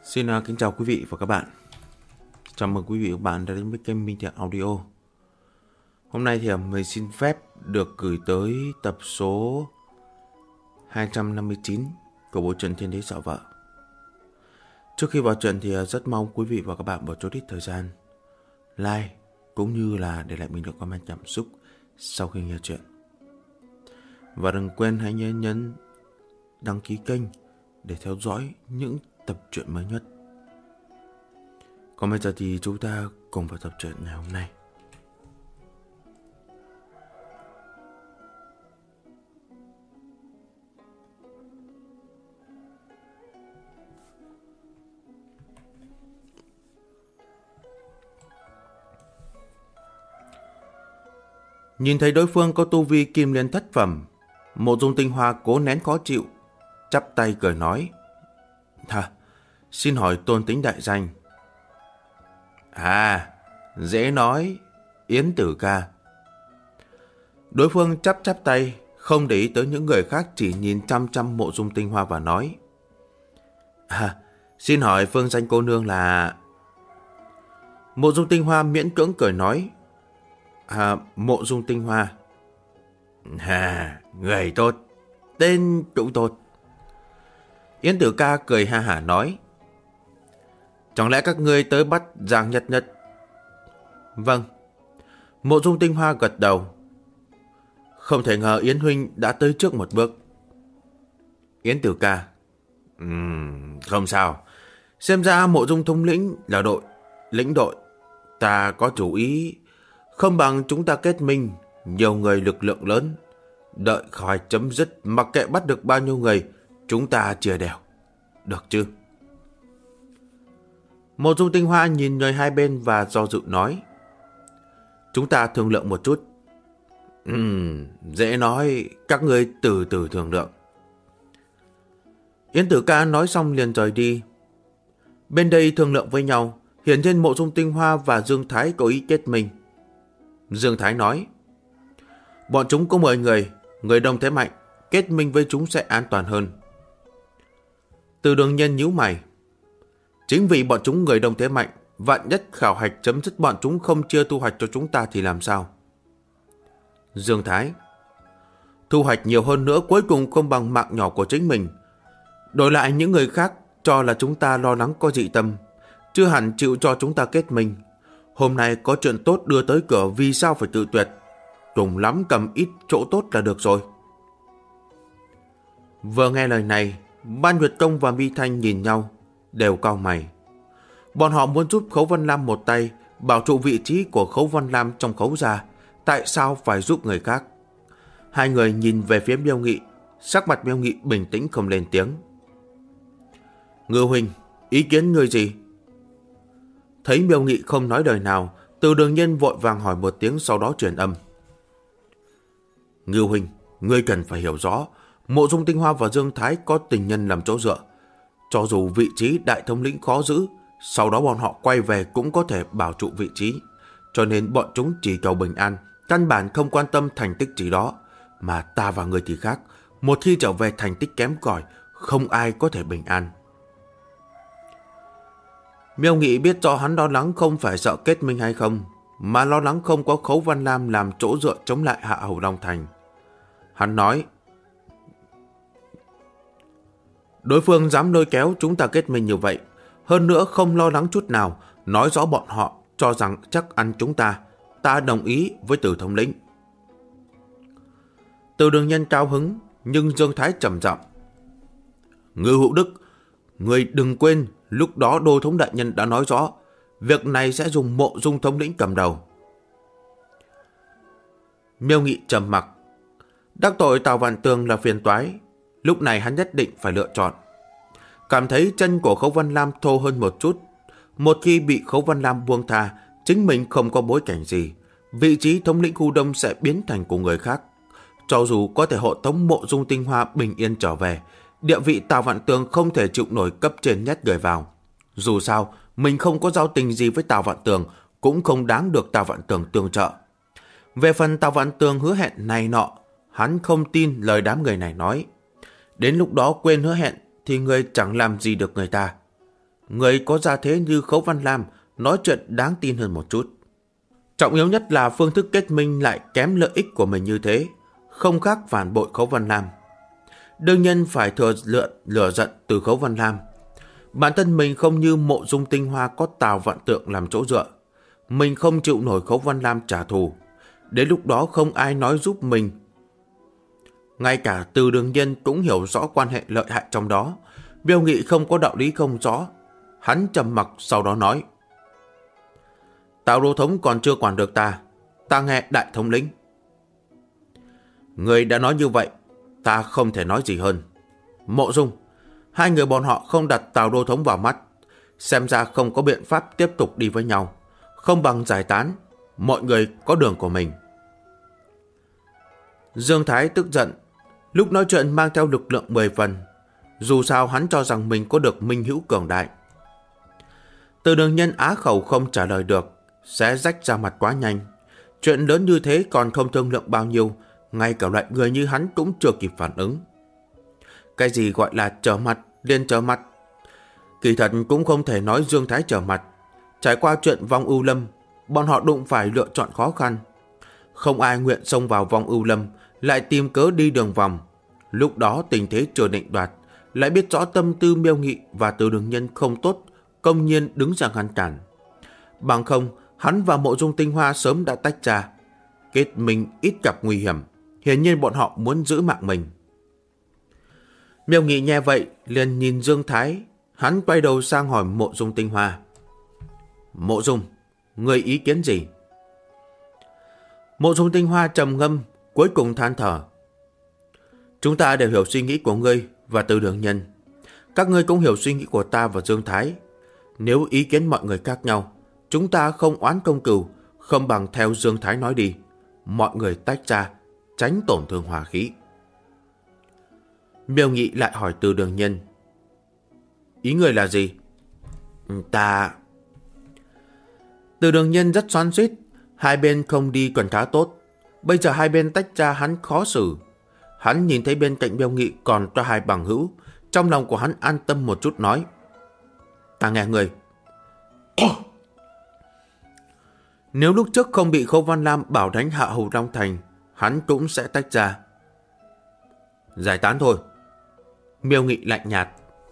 Xin kính chào quý vị và các bạn. Chào mừng quý vị và các bạn đã đến với kênh Minh Thiện Audio. Hôm nay thì mình xin phép được gửi tới tập số 259 của bộ truyện Thiên Đế Sợ Vợ. Trước khi vào truyện thì rất mong quý vị và các bạn bỏ chút ít thời gian like cũng như là để lại bình luận comment cảm xúc sau khi nghe truyện. Và đừng quên hãy nhấn đăng ký kênh để theo dõi những tập truyện mới nhất. Còn bây giờ thì chúng ta cùng vào tập truyện ngày hôm nay. Nhìn thấy đối phương có tu vi kim liên thất phẩm, Mộ Dung Tinh Hoa cố nén khó chịu, chắp tay cười nói: Xin hỏi tôn tính đại danh. Dễ nói, Yến Tử Ca. Đối phương chắp tay, không để ý tới những người khác, chỉ nhìn chăm chăm Mộ Dung Tinh Hoa và nói: Xin hỏi phương danh cô nương là... Mộ Dung Tinh Hoa miễn cưỡng cười nói: Mộ Dung Tinh Hoa. Người tốt, tên cũng tốt. Yến Tử Ca cười ha hả nói: Chẳng lẽ các ngươi tới bắt Giang Nhất Nhất? Vâng. Mộ Dung Tinh Hoa gật đầu. Không thể ngờ Yến huynh đã tới trước một bước. Yến Tử Ca: Không sao. Xem ra Mộ Dung thống lĩnh là lĩnh đội. Ta có chủ ý, không bằng chúng ta kết minh, nhiều người lực lượng lớn. Đợi khỏi chấm dứt, mặc kệ bắt được bao nhiêu người, chúng ta chia đều. Được chứ? Mộ Dung Tinh Hoa nhìn người hai bên và do dự nói: Chúng ta thương lượng một chút. Dễ nói, các ngươi từ từ thương lượng. Yến Tử Ca nói xong liền rời đi. Bên đây thương lượng với nhau, hiển nhiên Mộ Dung Tinh Hoa và Dương Thái có ý kết minh. Dương Thái nói: Bọn chúng có 10 người, người đông thế mạnh, kết minh với chúng sẽ an toàn hơn. Từ Đường Nhân nhíu mày: Chính vì bọn chúng người đông thế mạnh, vạn nhất khảo hạch chấm dứt bọn chúng không chia thu hoạch cho chúng ta thì làm sao? Dương Thái: Thu hoạch nhiều hơn nữa cuối cùng không bằng mạng nhỏ của chính mình. Đổi lại những người khác cho là chúng ta lo lắng có dị tâm, chưa hẳn chịu cho chúng ta kết minh. Hôm nay có chuyện tốt đưa tới cửa, vì sao phải tự tuyệt? Cùng lắm cầm ít chỗ tốt là được rồi. Vừa nghe lời này, Ban Nguyệt Công và Mi Thanh nhìn nhau, đều cau mày. Bọn họ muốn giúp Khấu Văn Lam một tay, bảo trụ vị trí của Khấu Văn Lam trong Khấu gia. Tại sao phải giúp người khác? Hai người nhìn về phía Miêu Nghị, sắc mặt Miêu Nghị bình tĩnh không lên tiếng. Ngư huynh, ý kiến ngươi gì? Thấy Miêu Nghị không nói lời nào, Từ Đường Nhân vội vàng hỏi một tiếng, sau đó truyền âm. Ngư huynh, ngươi cần phải hiểu rõ, Mộ Dung Tinh Hoa và Dương Thái có tình nhân làm chỗ dựa. Cho dù vị trí đại thống lĩnh khó giữ, sau đó bọn họ quay về cũng có thể bảo trụ vị trí. Cho nên bọn chúng chỉ cầu bình an, căn bản không quan tâm thành tích gì đó. Mà ta và người thì khác, một khi trở về thành tích kém cỏi, không ai có thể bình an. Miêu Nghị biết rõ hắn lo lắng không phải sợ kết minh hay không, mà lo lắng không có Khấu Văn Lam làm chỗ dựa chống lại Hạ Hầu Long Thành. Hắn nói: Đối phương dám lôi kéo chúng ta kết minh như vậy, hơn nữa không lo lắng chút nào, nói rõ bọn họ cho rằng chắc ăn chúng ta. Ta đồng ý với Từ thống lĩnh. Từ Đường Nhân cao hứng, nhưng Dương Thái trầm giọng: Ngư Hữu Đức, người đừng quên lúc đó Đô thống đại nhân đã nói rõ, việc này sẽ dùng Mộ Dung thống lĩnh cầm đầu. Miêu Nghị trầm mặc. Đắc tội Tào Vạn Tường là phiền toái, lúc này hắn nhất định phải lựa chọn. Cảm thấy chân của Khấu Văn Lam thô hơn một chút. Một khi bị Khấu Văn Lam buông tha, chính mình không có bối cảnh gì, vị trí thống lĩnh khu đông sẽ biến thành của người khác. Cho dù có thể hộ tống Mộ Dung Tinh Hoa bình yên trở về, địa vị Tào Vạn Tường không thể chịu nổi cấp trên nhét người vào. Dù sao, mình không có giao tình gì với Tào Vạn Tường, cũng không đáng được Tào Vạn Tường tương trợ. Về phần Tào Vạn Tường hứa hẹn này nọ, hắn không tin lời đám người này nói. Đến lúc đó quên hứa hẹn thì người chẳng làm gì được người ta. Người có gia thế như Khấu Văn Lam nói chuyện đáng tin hơn một chút. Trọng yếu nhất là phương thức kết minh lại kém lợi ích của mình như thế, không khác phản bội Khấu Văn Lam. Đương nhiên phải thừa lửa giận từ Khấu Văn Lam. Bản thân mình không như Mộ Dung Tinh Hoa có Tào Vạn Tượng làm chỗ dựa. Mình không chịu nổi Khấu Văn Lam trả thù. Đến lúc đó không ai nói giúp mình. Ngay cả Từ Đường Nhân cũng hiểu rõ quan hệ lợi hại trong đó. Miêu Nghị không có đạo lý không rõ. Hắn trầm mặc sau đó nói: Tào Đô Thống còn chưa quản được ta. Ta nghe đại thống lĩnh. Người đã nói như vậy, ta không thể nói gì hơn. Mộ Dung, hai người bọn họ không đặt Tào Đô Thống vào mắt. Xem ra không có biện pháp tiếp tục đi với nhau. Không bằng giải tán. Mọi người có đường của mình. Dương Thái tức giận. Lúc nói chuyện mang theo lực lượng 10 phần. Dù sao hắn cho rằng mình có được minh hữu cường đại. Từ Đường Nhân á khẩu không trả lời được, sẽ rách ra mặt quá nhanh. Chuyện lớn như thế còn không thương lượng bao nhiêu, ngay cả loại người như hắn cũng chưa kịp phản ứng. Cái gì gọi là trở mặt, liền trở mặt. Kỳ thật cũng không thể nói Dương Thái trở mặt. Trải qua chuyện Vong Ưu Lâm, bọn họ đụng phải lựa chọn khó khăn. Không ai nguyện xông vào Vong Ưu Lâm, lại tìm cớ đi đường vòng. Lúc đó tình thế chưa định đoạt, lại biết rõ tâm tư Miêu Nghị và Từ Đường Nhân không tốt, công nhiên đứng ra ngăn cản. Bằng không, hắn và Mộ Dung Tinh Hoa sớm đã tách ra. Kết minh ít gặp nguy hiểm, hiển nhiên bọn họ muốn giữ mạng mình. Miêu Nghị nghe vậy, liền nhìn Dương Thái. Hắn quay đầu sang hỏi Mộ Dung Tinh Hoa: Mộ Dung, người ý kiến gì? Mộ Dung Tinh Hoa trầm ngâm, cuối cùng than thở: Chúng ta đều hiểu suy nghĩ của ngươi và Từ Đường Nhân. Các ngươi cũng hiểu suy nghĩ của ta và Dương Thái. Nếu ý kiến mọi người khác nhau, chúng ta không oán công cừu, không bằng theo Dương Thái nói đi. Mọi người tách ra, tránh tổn thương hòa khí. Miêu Nghị lại hỏi Từ Đường Nhân: Ý người là gì? Từ Đường Nhân rất xoắn xuýt. Hai bên không đi còn khá tốt. Bây giờ hai bên tách ra hắn khó xử. Hắn nhìn thấy bên cạnh Miêu Nghị còn cho hai bằng hữu. Trong lòng của hắn an tâm một chút nói: Ta nghe người. Nếu lúc trước không bị Khấu Văn Lam bảo đánh hạ Hầu Long Thành, hắn cũng sẽ tách ra. Giải tán thôi. Miêu Nghị lạnh nhạt: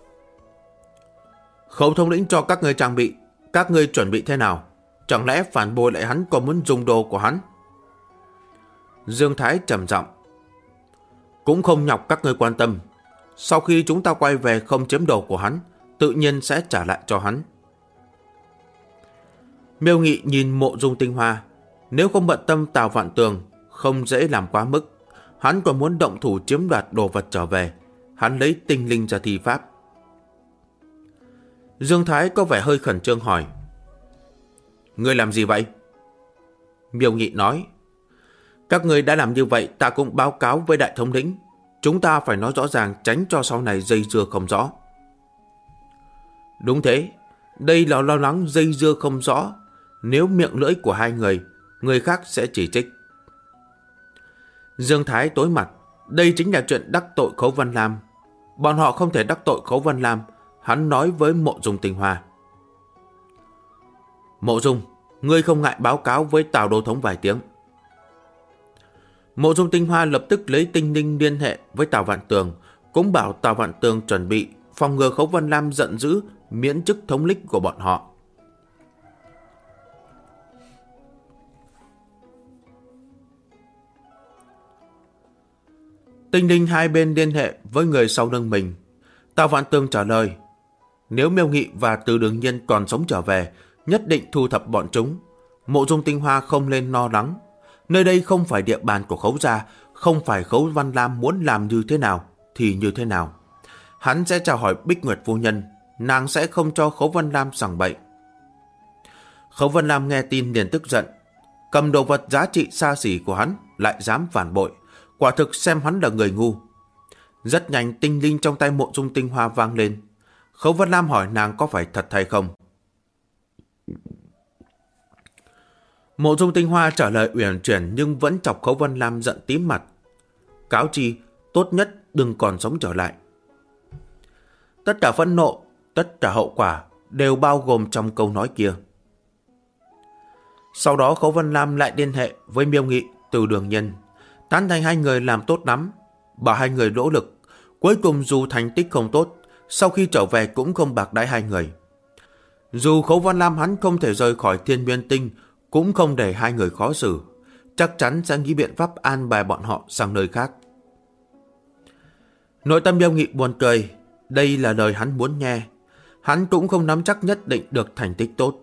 Khấu thống lĩnh cho các ngươi trang bị, các ngươi chuẩn bị thế nào? Chẳng lẽ phản bội lại hắn còn muốn dùng đồ của hắn? Dương Thái trầm giọng: Cũng không nhọc các ngươi quan tâm. Sau khi chúng ta quay về không chiếm đồ của hắn, tự nhiên sẽ trả lại cho hắn. Miêu Nghị nhìn Mộ Dung Tinh Hoa. Nếu không bận tâm Tào Vạn Tường, không dễ làm quá mức. Hắn còn muốn động thủ chiếm đoạt đồ vật trở về. Hắn lấy tinh linh ra thi pháp. Dương Thái có vẻ hơi khẩn trương hỏi: Ngươi làm gì vậy? Miêu Nghị nói: Các ngươi đã làm như vậy, ta cũng báo cáo với đại thống lĩnh. Chúng ta phải nói rõ ràng, tránh cho sau này dây dưa không rõ. Đúng thế, đây là lo lắng dây dưa không rõ. Nếu miệng lưỡi của hai người khác sẽ chỉ trích. Dương Thái tối mặt. Đây chính là chuyện đắc tội Khấu Văn Lam. Bọn họ không thể đắc tội Khấu Văn Lam. Hắn nói với Mộ Dung Tinh Hoa: Mộ Dung, ngươi không ngại báo cáo với Tào Đô Thống vài tiếng. Mộ Dung Tinh Hoa lập tức lấy tinh linh liên hệ với Tào Vạn Tường, cũng bảo Tào Vạn Tường chuẩn bị phòng ngừa Khấu Văn Lam giận dữ miễn chức thống lĩnh của bọn họ. Tinh linh hai bên liên hệ với người sau lưng mình. Tào Vạn Tường trả lời: Nếu Miêu Nghị và Từ Đường Nhân còn sống trở về, nhất định thu thập bọn chúng. Mộ Dung Tinh Hoa không nên lo lắng. Nơi đây không phải địa bàn của Khấu gia, không phải Khấu Văn Lam muốn làm như thế nào thì như thế nào. Hắn sẽ chào hỏi Bích Nguyệt phu nhân, nàng sẽ không cho Khấu Văn Lam sằng bậy. Khấu Văn Lam nghe tin liền tức giận. Cầm đồ vật giá trị xa xỉ của hắn lại dám phản bội, quả thực xem hắn là người ngu. Rất nhanh tinh linh trong tay Mộ Dung Tinh Hoa vang lên. Khấu Văn Lam hỏi nàng có phải thật hay không. Mộ Dung Tinh Hoa trả lời uyển chuyển nhưng vẫn chọc Khấu Văn Lam giận tím mặt. Cáo chi, tốt nhất đừng còn sống trở lại. Tất cả phẫn nộ, tất cả hậu quả đều bao gồm trong câu nói kia. Sau đó Khấu Vân Lam lại liên hệ với Miêu Nghị, Từ Đường Nhân, tán thành hai người làm tốt lắm, bảo hai người nỗ lực. Cuối cùng dù thành tích không tốt, sau khi trở về cũng không bạc đãi hai người. Dù Khấu Vân Lam hắn không thể rời khỏi Thiên Nguyên Tinh, cũng không để hai người khó xử, chắc chắn sẽ nghĩ biện pháp an bài bọn họ sang nơi khác. Nội tâm Miêu Nghị buồn cười, đây là lời hắn muốn nghe. Hắn cũng không nắm chắc nhất định được thành tích tốt.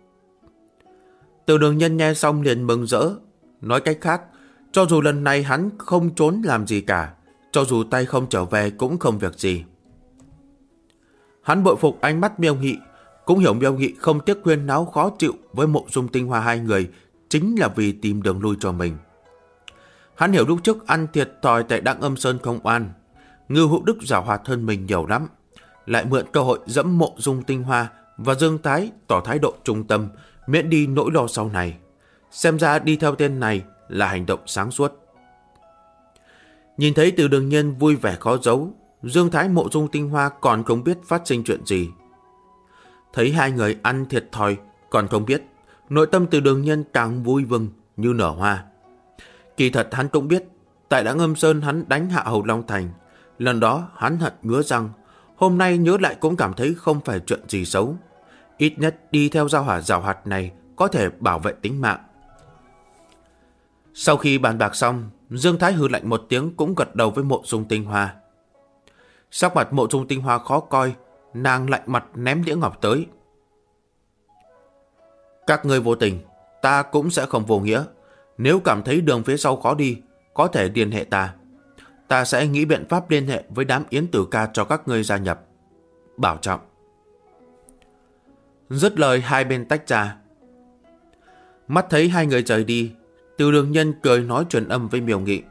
Từ Đường Nhân nghe xong liền mừng rỡ. Nói cách khác, cho dù lần này hắn không trốn làm gì cả, cho dù tay không trở về cũng không việc gì. Hắn bội phục ánh mắt Miêu Nghị, cũng hiểu Miêu Nghị không tiếc khuyên náo khó chịu với Mộ Dung Tinh Hoa hai người chính là vì tìm đường lui cho mình. Hắn hiểu lúc trước ăn thiệt thòi tại Đặng Âm Sơn không oan, Ngưu Hữu Đức giàu hoạt hơn mình nhiều lắm, lại mượn cơ hội dẫm Mộ Dung Tinh Hoa và Dương Thái tỏ thái độ trung tâm, miễn đi nỗi lo sau này. Xem ra đi theo tên này là hành động sáng suốt. Nhìn thấy Từ Đường Nhân vui vẻ khó giấu, Dương Thái, Mộ Dung Tinh Hoa còn không biết phát sinh chuyện gì. Thấy hai người ăn thiệt thòi còn không biết, nội tâm Từ Đường Nhân càng vui mừng như nở hoa. Kỳ thật hắn cũng biết, tại Đặng Âm Sơn hắn đánh hạ Hầu Long Thành, lần đó hắn hận ngứa răng, hôm nay nhớ lại cũng cảm thấy không phải chuyện gì xấu. Ít nhất đi theo giao hỏa giảo hoạt này có thể bảo vệ tính mạng. Sau khi bàn bạc xong, Dương Thái hừ lạnh một tiếng cũng gật đầu với Mộ Dung Tinh Hoa. Sắc mặt Mộ Dung Tinh Hoa khó coi, nàng lạnh mặt ném đĩa ngọc tới. Các ngươi vô tình, ta cũng sẽ không vô nghĩa. Nếu cảm thấy đường phía sau khó đi, có thể liên hệ ta. Ta sẽ nghĩ biện pháp liên hệ với đám Yến Tử Ca cho các ngươi gia nhập. Bảo trọng. Dứt lời hai bên tách ra. Mắt thấy hai người rời đi, Từ Đường Nhân cười nói truyền âm với Miêu Nghị.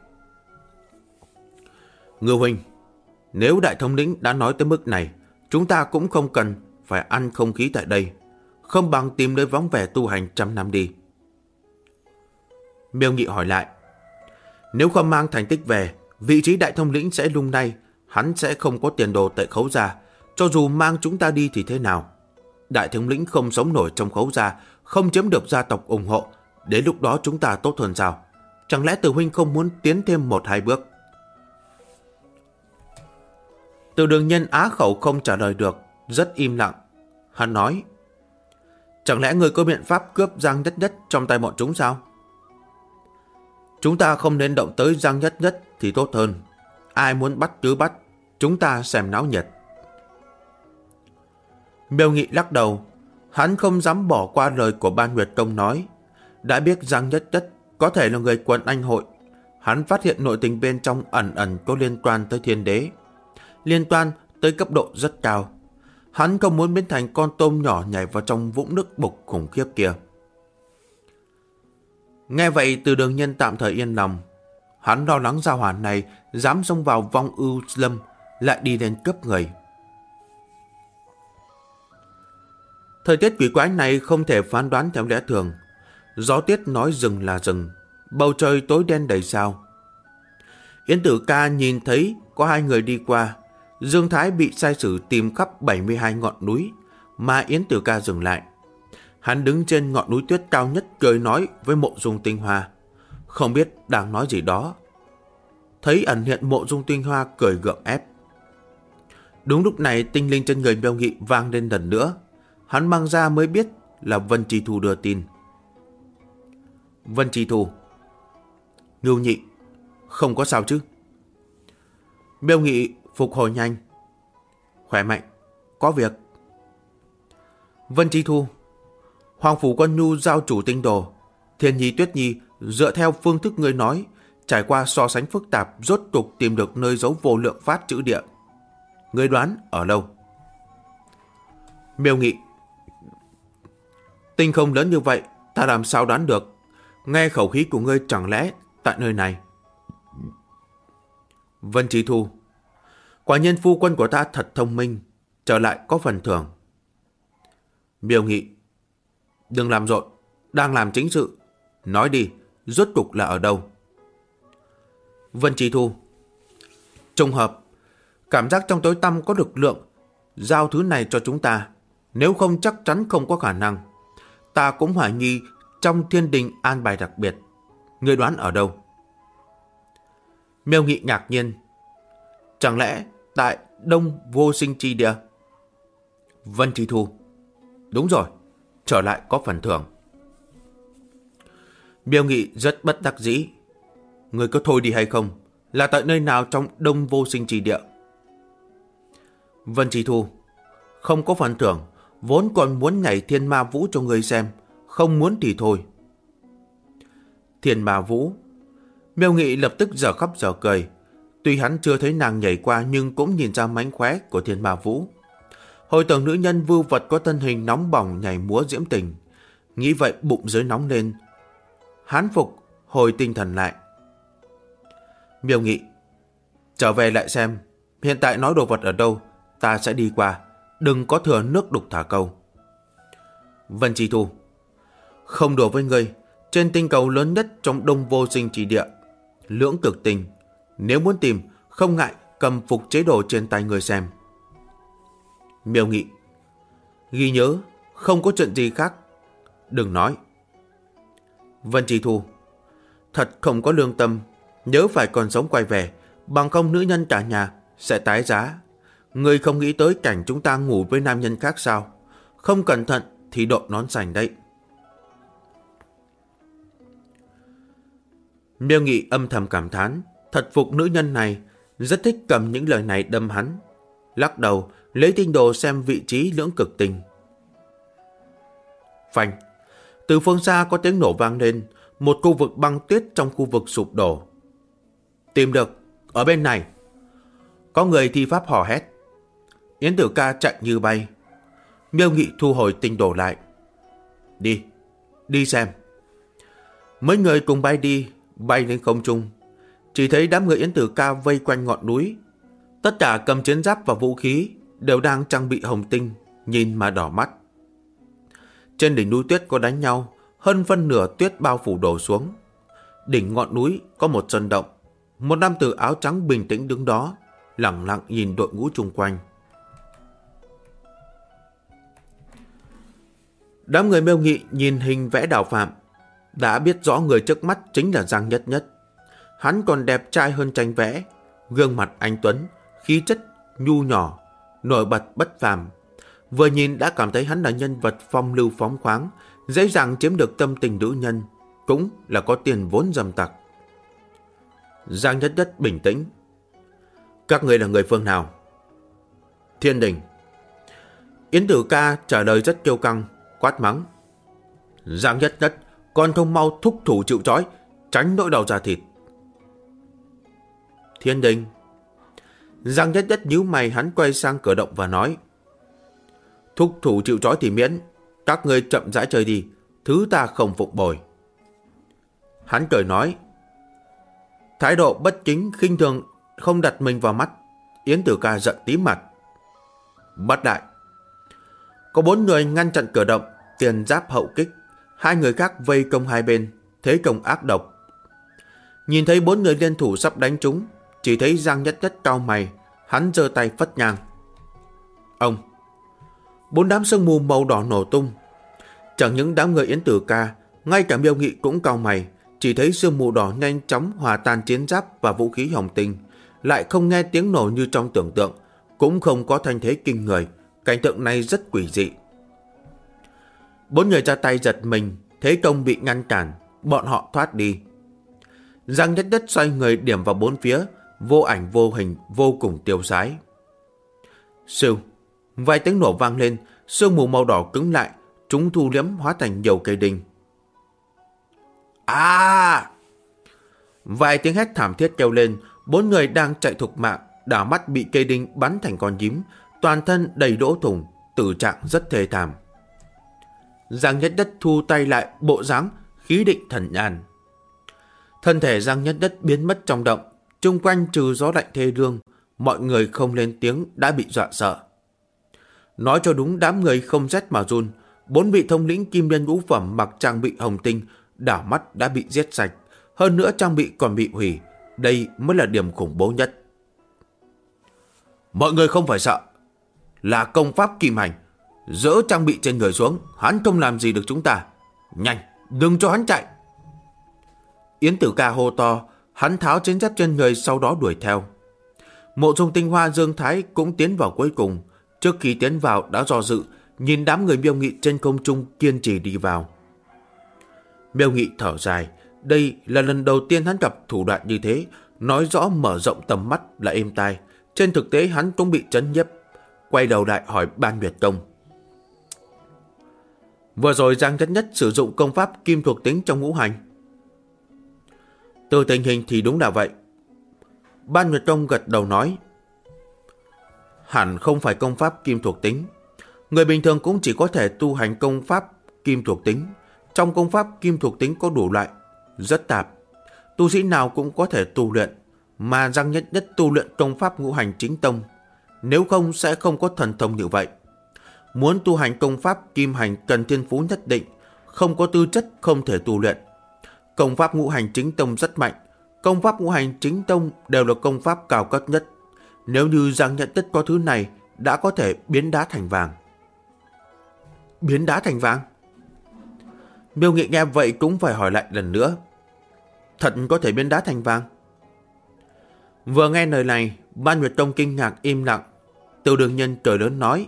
Ngưu huynh, nếu đại thống lĩnh đã nói tới mức này, chúng ta cũng không cần phải ăn không khí tại đây, không bằng tìm nơi vắng vẻ tu hành 100 năm đi. Miêu Nghị hỏi lại. Nếu không mang thành tích về, vị trí đại thống lĩnh sẽ lung lay, hắn sẽ không có tiền đồ tại Khấu gia. Cho dù mang chúng ta đi thì thế nào? Đại thống lĩnh không sống nổi trong Khấu gia, không chiếm được gia tộc ủng hộ, đến lúc đó chúng ta tốt hơn sao? Chẳng lẽ Từ huynh không muốn tiến thêm 1-2 bước? Từ Đường Nhân á khẩu không trả lời được, rất im lặng. Hắn nói, chẳng lẽ người có biện pháp cướp Giang Nhất Nhất trong tay bọn chúng sao? Chúng ta không nên động tới Giang Nhất Nhất thì tốt hơn. Ai muốn bắt cứ bắt, chúng ta xem náo nhiệt. Miêu Nghị lắc đầu, hắn không dám bỏ qua lời của Ban Nguyệt Công nói. Đã biết Giang Nhất Nhất có thể là người quần anh hội, hắn phát hiện nội tình bên trong ẩn ẩn có liên quan tới Thiên Đế. Liên quan tới cấp độ rất cao. Hắn không muốn biến thành con tôm nhỏ nhảy vào trong vũng nước bục khủng khiếp kia. Nghe vậy Từ Đường Nhân tạm thời yên lòng. Hắn lo lắng gia hỏa này dám xông vào Vong Ưu Lâm lại đi lên cướp người. Thời tiết quỷ quái này không thể phán đoán theo lẽ thường. Gió tiết nói rừng là rừng, bầu trời tối đen đầy sao. Yến Tử Ca nhìn thấy có hai người đi qua. Dương Thái bị sai sử tìm khắp 72 ngọn núi, mà Yến Tử Ca dừng lại. Hắn đứng trên ngọn núi tuyết cao nhất cười nói với Mộ Dung Tinh Hoa, không biết đang nói gì đó. Thấy ẩn hiện Mộ Dung Tinh Hoa cười gượng ép. Đúng lúc này tinh linh trên người Miêu Nghị vang lên lần nữa. Hắn mang ra mới biết là Vân Chi Thu đưa tin. Vân Chi Thu. Ngưu Nhị, không có sao chứ? Miêu Nghị phục hồi nhanh. Khỏe mạnh, có việc. Vân Chi Thu. Hoàng Phủ Quân Nhu giao chủ tinh đồ. Thiên Nhi Tuyết Nhi dựa theo phương thức ngươi nói, trải qua so sánh phức tạp, rốt cục tìm được nơi giấu vô lượng phát chữ địa. Ngươi đoán ở đâu? Miêu Nghị. Tinh không lớn như vậy, ta làm sao đoán được? Nghe khẩu khí của ngươi chẳng lẽ tại nơi này? Vân Chi Thu. Quả nhiên phu quân của ta thật thông minh, trở lại có phần thưởng. Miêu Nghị. Đừng làm rộn, đang làm chính sự. Nói đi, rốt cục là ở đâu? Vân Chi Thu. Trùng hợp, cảm giác trong tối tăm có lực lượng, giao thứ này cho chúng ta. Nếu không chắc chắn không có khả năng. Ta cũng hoài nghi trong thiên đình an bài đặc biệt. Ngươi đoán ở đâu? Miêu Nghị ngạc nhiên. Chẳng lẽ tại Đông Vô Sinh Chi Địa? Vân Chi Thu. Đúng rồi, trở lại có phần thưởng. Miêu Nghị rất bất đắc dĩ. Ngươi có thôi đi hay không? Là tại nơi nào trong Đông Vô Sinh Chi Địa? Vân Chi Thu. Không có phần thưởng, vốn còn muốn nhảy Thiên Ma Vũ cho ngươi xem. Không muốn thì thôi. Thiên Ma Vũ. Miêu Nghị lập tức dở khóc dở cười. Tuy hắn chưa thấy nàng nhảy qua nhưng cũng nhìn ra mánh khóe của Thiên Ma Vũ. Hồi tưởng nữ nhân vưu vật có thân hình nóng bỏng nhảy múa diễm tình. Nghĩ vậy bụng dưới nóng lên. Hán phục, hồi tinh thần lại. Miêu Nghị. Trở về lại xem. Hiện tại nói đồ vật ở đâu, ta sẽ đi qua. Đừng có thừa nước đục thả câu. Vân Chi Thu. Không đùa với ngươi. Trên tinh cầu lớn nhất trong Đông Vô Sinh Chỉ Địa, Lưỡng Cực Tinh. Nếu muốn tìm, không ngại cầm phục chế đồ trên tay người xem. Miêu Nghị. Ghi nhớ, không có chuyện gì khác. Đừng nói. Vân Chi Thu. Thật không có lương tâm. Nhớ phải còn sống quay về, bằng không nữ nhân cả nhà sẽ tái giá. Ngươi không nghĩ tới cảnh chúng ta ngủ với nam nhân khác sao? Không cẩn thận thì đội nón sành đấy. Miêu Nghị âm thầm cảm thán. Thật phục nữ nhân này. Rất thích cầm những lời này đâm hắn. Lắc đầu lấy tinh đồ xem vị trí Lưỡng Cực Tinh. Phanh. Từ phương xa có tiếng nổ vang lên. Một khu vực băng tuyết trong khu vực sụp đổ. Tìm được. Ở bên này. Có người thi pháp hò hét. Yến Tử Ca chạy như bay. Miêu Nghị thu hồi tinh đồ lại. Đi. Đi xem. Mấy người cùng bay đi. Bay lên không trung. Chỉ thấy đám người Yến Tử Ca vây quanh ngọn núi. Tất cả cầm chiến giáp và vũ khí đều đang trang bị hồng tinh, nhìn mà đỏ mắt. Trên đỉnh núi tuyết có đánh nhau, hơn phân nửa tuyết bao phủ đổ xuống. Đỉnh ngọn núi có một sơn động. Một nam tử áo trắng bình tĩnh đứng đó, lặng lặng nhìn đội ngũ chung quanh. Đám người Miêu Nghị nhìn hình vẽ Đào Phạm, đã biết rõ người trước mắt chính là Giang Nhất Nhất. Hắn còn đẹp trai hơn tranh vẽ, gương mặt anh tuấn, khí chất nhu nhỏ, nổi bật bất phàm. Vừa nhìn đã cảm thấy hắn là nhân vật phong lưu phóng khoáng, dễ dàng chiếm được tâm tình nữ nhân, cũng là có tiền vốn dầm tặc. Giang Nhất Nhất bình tĩnh. Các người là người phương nào? Thiên Đình. Yến Tử Ca trả lời rất kiêu căng, quát mắng. Giang Nhất Nhất, con không mau thúc thủ chịu trói, tránh nỗi đau da thịt. Thiên Đình. Giang Nhất Nhất nhíu mày, hắn quay sang cửa động và nói. Thúc thủ chịu trói thì miễn, các ngươi chậm rãi chơi đi, thứ ta không phục bồi. Hắn cười nói. Thái độ bất kính khinh thường không đặt mình vào mắt. Yến Tử Ca giận tím mặt. Bắt đại. Có 4 người ngăn chặn cửa động, tiền giáp hậu kích. 2 người khác vây công hai bên, thế công ác độc. Nhìn thấy 4 người liên thủ sắp đánh chúng, chỉ thấy Giang Nhất Nhất cau mày, hắn giơ tay phất nhang. Ông. 4 đám sương mù màu đỏ nổ tung. Chẳng những đám người Yến Tử Ca, ngay cả Miêu Nghị cũng cau mày, chỉ thấy sương mù đỏ nhanh chóng hòa tan chiến giáp và vũ khí hồng tinh, lại không nghe tiếng nổ như trong tưởng tượng, cũng không có thanh thế kinh người. Cảnh tượng này rất quỷ dị. 4 người ra tay giật mình, thế công bị ngăn cản, bọn họ thoát đi. Giang Nhất Nhất xoay người điểm vào 4 phía, vô ảnh vô hình, vô cùng tiêu sái. Sưu, vài tiếng nổ vang lên, sương mù màu đỏ cứng lại, chúng thu liếm hóa thành nhiều cây đinh. Vài tiếng hét thảm thiết kêu lên, 4 người đang chạy thục mạng, đảo mắt bị cây đinh bắn thành con nhím, toàn thân đầy lỗ thủng, tử trạng rất thê thảm. Giang Nhất Nhất thu tay lại, bộ dáng khí định thần nhàn. Thân thể Giang Nhất Nhất biến mất trong động, chung quanh trừ gió lạnh thê lương, mọi người không lên tiếng đã bị dọa sợ. Nói cho đúng, đám người không rét mà run. 4 vị thông lĩnh kim liên ngũ phẩm mặc trang bị hồng tinh, đảo mắt đã bị giết sạch, hơn nữa trang bị còn bị hủy. Đây mới là điểm khủng bố nhất. Mọi người không phải sợ, là công pháp kim hành, Dỡ trang bị trên người xuống, hắn không làm gì được chúng ta. Nhanh, đừng cho hắn chạy. Yến Tử Ca hô to, hắn tháo chiến giáp trên người, sau đó đuổi theo. Mộ Dung Tinh Hoa, Dương Thái cũng tiến vào cuối cùng. Trước khi tiến vào đã do dự, nhìn đám người Miêu Nghị trên không trung kiên trì đi vào. Miêu Nghị thở dài, đây là lần đầu tiên hắn gặp thủ đoạn như thế, nói rõ mở rộng tầm mắt là êm tai. Trên thực tế hắn cũng bị chấn nhiếp. Quay đầu lại hỏi Ban Nguyệt Công. Vừa rồi Giang Nhất Nhất sử dụng công pháp kim thuộc tính trong ngũ hành. Từ tình hình thì đúng là vậy. Ban Nguyệt Công gật đầu nói. Hẳn không phải công pháp kim thuộc tính. Người bình thường cũng chỉ có thể tu hành công pháp kim thuộc tính. Trong công pháp kim thuộc tính có đủ loại, rất tạp. Tu sĩ nào cũng có thể tu luyện, mà Giang Nhất Nhất tu luyện công pháp ngũ hành chính tông. Nếu không sẽ không có thần thông như vậy. Muốn tu hành công pháp kim hành cần thiên phú nhất định, không có tư chất không thể tu luyện. Công pháp ngũ hành chính tông rất mạnh. Công pháp ngũ hành chính tông đều là công pháp cao cấp nhất. Nếu như Giang Nhất Nhất có thứ này, đã có thể biến đá thành vàng. Biến đá thành vàng? Miêu Nghị nghe vậy cũng phải hỏi lại lần nữa. Thật có thể biến đá thành vàng? Vừa nghe lời này, Ban Nguyệt Công kinh ngạc im lặng. Từ Đường Nhân cười lớn nói.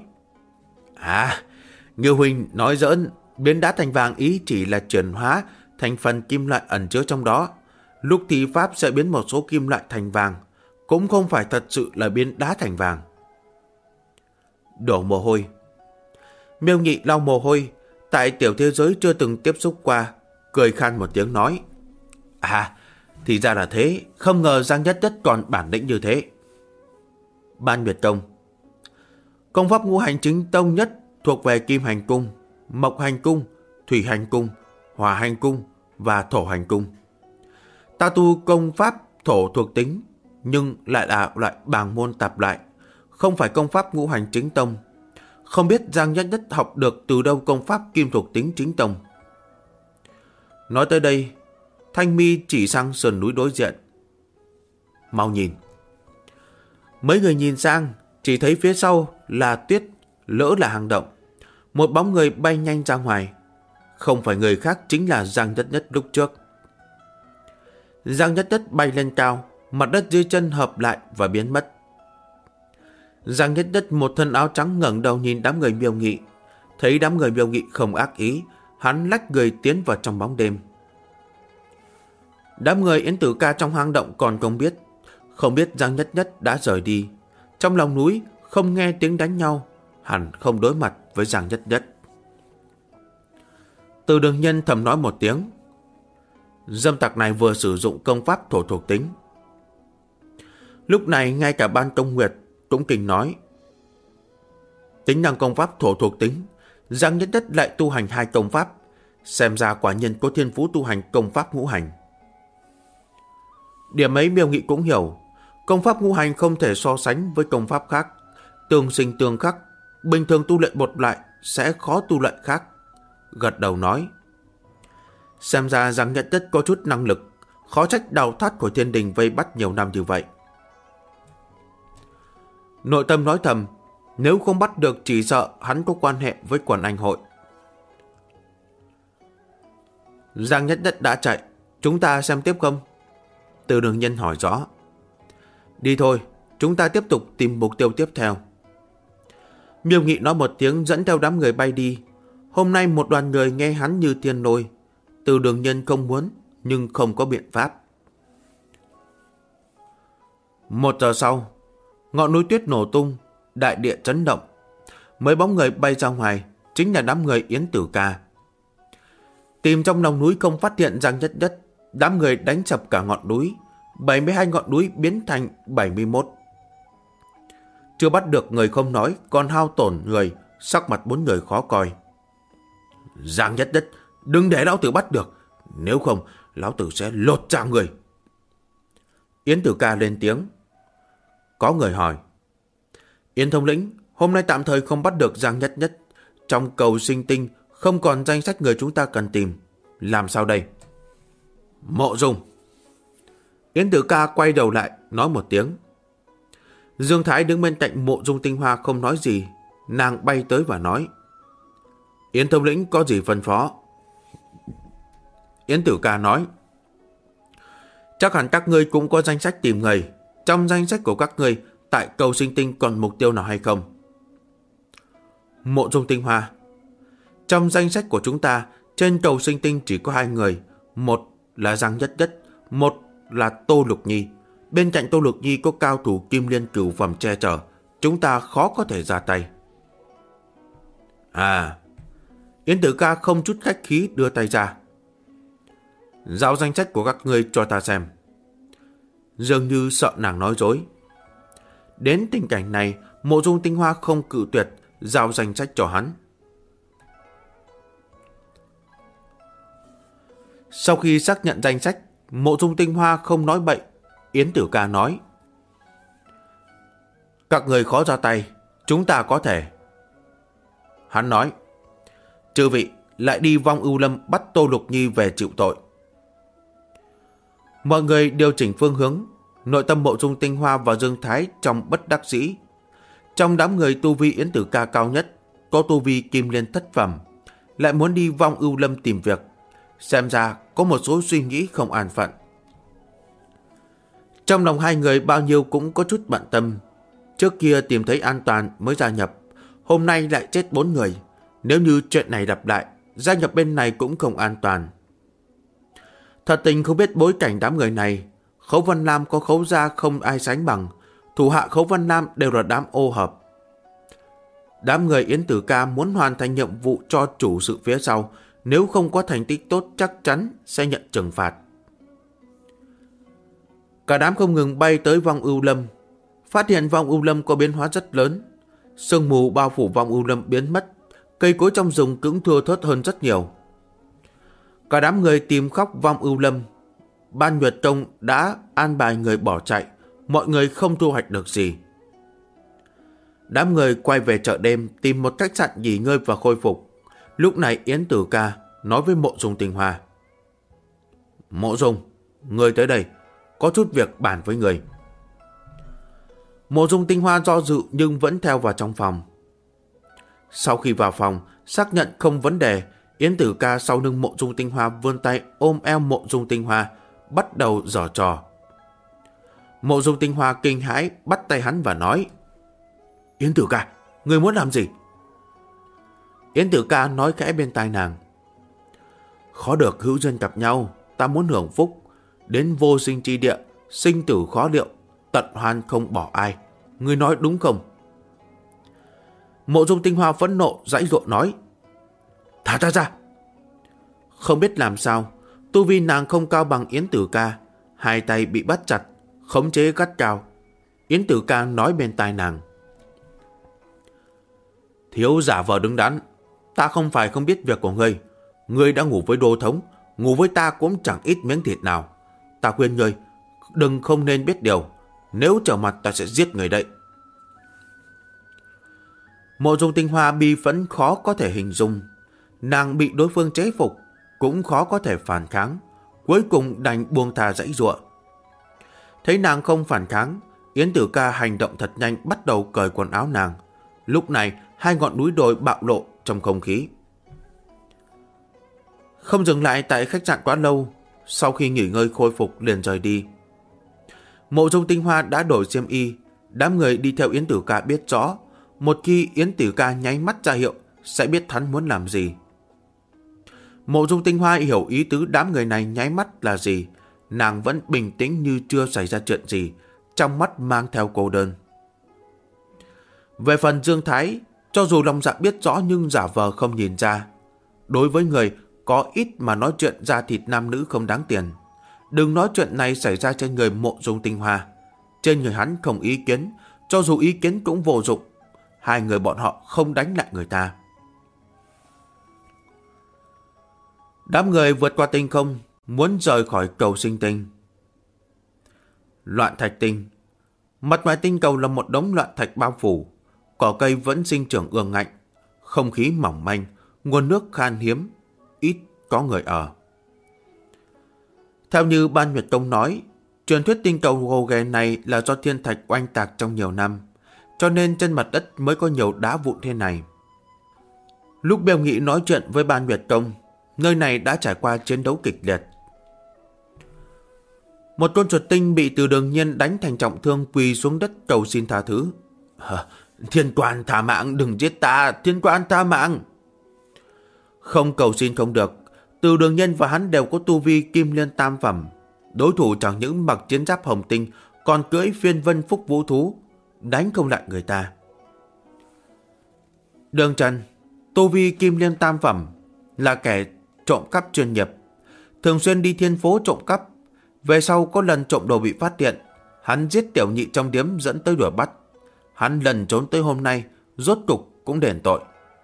Ngưu huynh nói giỡn, biến đá thành vàng ý chỉ là chuyển hóa thành phần kim loại ẩn chứa trong đó. Lúc thi pháp sẽ biến một số kim loại thành vàng, cũng không phải thật sự là biến đá thành vàng. Đổ mồ hôi. Miêu Nghị lau mồ hôi, tại tiểu thế giới chưa từng tiếp xúc qua, cười khan một tiếng nói. Thì ra là thế, không ngờ Giang Nhất Nhất còn bản lĩnh như thế. Ban Nguyệt Công. Công pháp ngũ hành chính tông nhất thuộc về Kim Hành Cung, Mộc Hành Cung, Thủy Hành Cung, Hỏa Hành Cung và Thổ Hành Cung. Ta tu công pháp thổ thuộc tính, nhưng lại là loại bàng môn tạp lại, không phải công pháp ngũ hành chính tông. Không biết Giang Nhất Nhất học được từ đâu công pháp kim thuộc tính chính tông. Nói tới đây, Thanh Mi chỉ sang sườn núi đối diện. Mau nhìn. Mấy người nhìn sang, chỉ thấy phía sau là tuyết, lỡ là hang động. Một bóng người bay nhanh ra ngoài. Không phải người khác, chính là Giang Nhất Nhất lúc trước. Giang Nhất Nhất bay lên cao, mặt đất dưới chân hợp lại và biến mất. Giang Nhất Nhất một thân áo trắng ngẩng đầu nhìn đám người Miêu Nghị. Thấy đám người Miêu Nghị không ác ý, hắn lách người tiến vào trong bóng đêm. Đám người Yến Tử Ca trong hang động còn không biết Giang Nhất Nhất đã rời đi. Trong lòng núi không nghe tiếng đánh nhau, hẳn không đối mặt với Giang Nhất Nhất. Từ Đường Nhân thầm nói một tiếng. Dâm tặc này vừa sử dụng công pháp thổ thuộc tính. Lúc này ngay cả Ban Công Nguyệt cũng kinh nói. Tính năng công pháp thổ thuộc tính, Giang Nhất Nhất lại tu hành 2 công pháp, xem ra quả nhiên có thiên phú tu hành công pháp ngũ hành. Điểm ấy Miêu Nghị cũng hiểu, công pháp ngũ hành không thể so sánh với công pháp khác, tương sinh tương khắc, bình thường tu luyện một loại sẽ khó tu luyện khác. Gật đầu nói. Xem ra Giang Nhất Nhất có chút năng lực, khó trách đào thoát của thiên đình vây bắt nhiều năm như vậy. Nội tâm nói thầm, nếu không bắt được chỉ sợ hắn có quan hệ với quần anh hội. Giang Nhất Nhất đã chạy, chúng ta xem tiếp không? Từ Đường Nhân hỏi rõ. Đi thôi, chúng ta tiếp tục tìm mục tiêu tiếp theo. Miêu Nghị nói một tiếng dẫn theo đám người bay đi. Hôm nay một đoàn người nghe hắn như thiên lôi. Từ Đường Nhân không muốn, nhưng không có biện pháp. 1 giờ sau, ngọn núi tuyết nổ tung, đại địa chấn động. Mấy bóng người bay ra ngoài, chính là đám người Yến Tử Ca. Tìm trong lòng núi không phát hiện Giang Nhất Nhất, đám người đánh sập cả ngọn núi. 72 ngọn núi biến thành 71. Chưa bắt được người không nói, còn hao tổn người, sắc mặt 4 người khó coi. Giang Nhất Nhất, đừng để lão tử bắt được, nếu không lão tử sẽ lột da người. Yến Tử Ca lên tiếng. Có người hỏi. Yến thống lĩnh, hôm nay tạm thời không bắt được Giang Nhất Nhất. Trong cầu sinh tinh không còn danh sách người chúng ta cần tìm. Làm sao đây? Mộ Dung. Yến Tử Ca quay đầu lại, nói một tiếng. Dương Thái đứng bên cạnh Mộ Dung Tinh Hoa không nói gì. Nàng bay tới và nói. Yến thống lĩnh có gì phân phó? Yến Tử Ca nói, chắc hẳn các ngươi cũng có danh sách tìm người. Trong danh sách của các ngươi, tại cầu sinh tinh còn mục tiêu nào hay không? Mộ Dung Tinh Hoa, trong danh sách của chúng ta, trên cầu sinh tinh chỉ có 2 người. Một là Giang Nhất Nhất, một là Tô Lục Nhi. Bên cạnh Tô Lục Nhi có cao thủ Kim Liên Cửu Phẩm che chở, chúng ta khó có thể ra tay. À, Yến Tử Ca không chút khách khí đưa tay ra. Giao danh sách của các ngươi cho ta xem. Dường như sợ nàng nói dối. Đến tình cảnh này, Mộ Dung Tinh Hoa không cự tuyệt, giao danh sách cho hắn. Sau khi xác nhận danh sách, Mộ Dung Tinh Hoa không nói bậy. Yến Tử Ca nói, các người khó ra tay, chúng ta có thể. Hắn nói, chư vị lại đi Vong Ưu Lâm bắt Tô Lục Nhi về chịu tội. Mọi người điều chỉnh phương hướng. Nội tâm Mộ Dung Tinh Hoa và Dương Thái trong bất đắc dĩ. Trong đám người tu vi Yến Tử Ca cao nhất, có tu vi Kim Liên thất phẩm, lại muốn đi Vong Ưu Lâm tìm việc. Xem ra có một số suy nghĩ không an phận. Trong lòng hai người bao nhiêu cũng có chút bận tâm. Trước kia tìm thấy an toàn mới gia nhập, hôm nay lại chết 4 người. Nếu như chuyện này lặp lại, gia nhập bên này cũng không an toàn. Thật tình không biết bối cảnh đám người này. Khấu Văn Lam có Khấu gia không ai sánh bằng, thủ hạ Khấu Văn Lam đều là đám ô hợp. Đám người Yến Tử Ca muốn hoàn thành nhiệm vụ cho chủ sự phía sau, nếu không có thành tích tốt chắc chắn sẽ nhận trừng phạt. Cả đám không ngừng bay tới Vong Ưu Lâm, phát hiện Vong Ưu Lâm có biến hóa rất lớn. Sương mù bao phủ Vong Ưu Lâm biến mất, cây cối trong rừng cũng thưa thớt hơn rất nhiều. Cả đám người tìm khắp Vong Ưu Lâm. Ban Nguyệt Tông đã an bài người bỏ chạy, mọi người không thu hoạch được gì. Đám người quay về chợ đêm tìm một khách sạn nghỉ ngơi và khôi phục. Lúc này Yến Tử Ca nói với Mộ Dung Tinh Hoa, Mộ Dung, người tới đây, có chút việc bàn với người. Mộ Dung Tinh Hoa do dự nhưng vẫn theo vào trong phòng. Sau khi vào phòng, xác nhận không vấn đề, Yến Tử Ca sau lưng Mộ Dung Tinh Hoa vươn tay ôm eo Mộ Dung Tinh Hoa, bắt đầu giở trò. Mộ Dung Tinh Hoa kinh hãi bắt tay hắn và nói, Yến Tử Ca, người muốn làm gì? Yến Tử Ca nói khẽ bên tai nàng, khó được hữu duyên gặp nhau, ta muốn hưởng phúc, đến vô sinh chi địa, sinh tử khó liệu, tận hoan không bỏ ai, ngươi nói đúng không? Mộ Dung Tinh Hoa phẫn nộ giãy giụa nói, thả ta ra. Không biết làm sao, tu vi nàng không cao bằng Yến Tử Ca, hai tay bị bắt chặt, khống chế gắt cao. Yến Tử Ca nói bên tai nàng, thiếu giả vờ đứng đắn, ta không phải không biết việc của ngươi. Ngươi đã ngủ với Đô Thống, ngủ với ta cũng chẳng ít miếng thịt nào. Ta khuyên ngươi, đừng không nên biết điều, nếu trở mặt ta sẽ giết người đấy. Mộ Dung Tinh Hoa bi phẫn khó có thể hình dung. Nàng bị đối phương chế phục, cũng khó có thể phản kháng, cuối cùng đành buông thà giãy giụa. Thấy nàng không phản kháng, Yến Tử Ca hành động thật nhanh bắt đầu cởi quần áo nàng. Lúc này, hai ngọn núi đồi bạo lộ trong không khí. Không dừng lại tại khách sạn quá lâu, sau khi nghỉ ngơi khôi phục liền rời đi. Mộ Dung Tinh Hoa đã đổi xiêm y, đám người đi theo Yến Tử Ca biết rõ, một khi Yến Tử Ca nháy mắt ra hiệu sẽ biết hắn muốn làm gì. Mộ Dung Tinh Hoa hiểu ý tứ đám người này nháy mắt là gì, nàng vẫn bình tĩnh như chưa xảy ra chuyện gì, trong mắt mang theo cô đơn. Về phần Dương Thái, cho dù lòng dạ biết rõ nhưng giả vờ không nhìn ra. Đối với người có ít mà nói chuyện da thịt nam nữ không đáng tiền, đừng nói chuyện này xảy ra trên người Mộ Dung Tinh Hoa. Trên người hắn không ý kiến, cho dù ý kiến cũng vô dụng. Hai người bọn họ không đánh lại người ta. Đám người vượt qua tinh không, muốn rời khỏi cầu sinh tinh. Loạn thạch tinh. Mặt ngoài tinh cầu là một đống loạn thạch bao phủ, cỏ cây vẫn sinh trưởng ương ngạnh, không khí mỏng manh, nguồn nước khan hiếm, ít có người ở. Theo như Ban Nguyệt Tông nói, truyền thuyết tinh cầu gồ ghề này là do thiên thạch oanh tạc trong nhiều năm, cho nên trên mặt đất mới có nhiều đá vụn thế này. Lúc Miêu Nghị nói chuyện với Ban Nguyệt Công, nơi này đã trải qua chiến đấu kịch liệt. Một con chuột tinh bị Từ Đường Nhiên đánh thành trọng thương, quỳ xuống đất cầu xin tha thứ. Thiên Quan tha mạng, đừng giết ta, Thiên Quan tha mạng. Không cầu xin không được. Từ Đường Nhiên và hắn đều có tu vi Kim Liên tam phẩm. Đối thủ chẳng những mặc chiến giáp hồng tinh, còn cưỡi phiên vân phúc vũ thú, đánh không lại người ta. Đường Trần, tu vi Kim Liên tam phẩm, là kẻ trộm cắp chuyên nghiệp, thường xuyên đi thiên phố trộm cắp. Về sau có lần trộm đồ bị phát hiện, hắn giết tiểu nhị trong điếm dẫn tới đuổi bắt. Hắn lần trốn tới hôm nay, rốt cục cũng đền tội.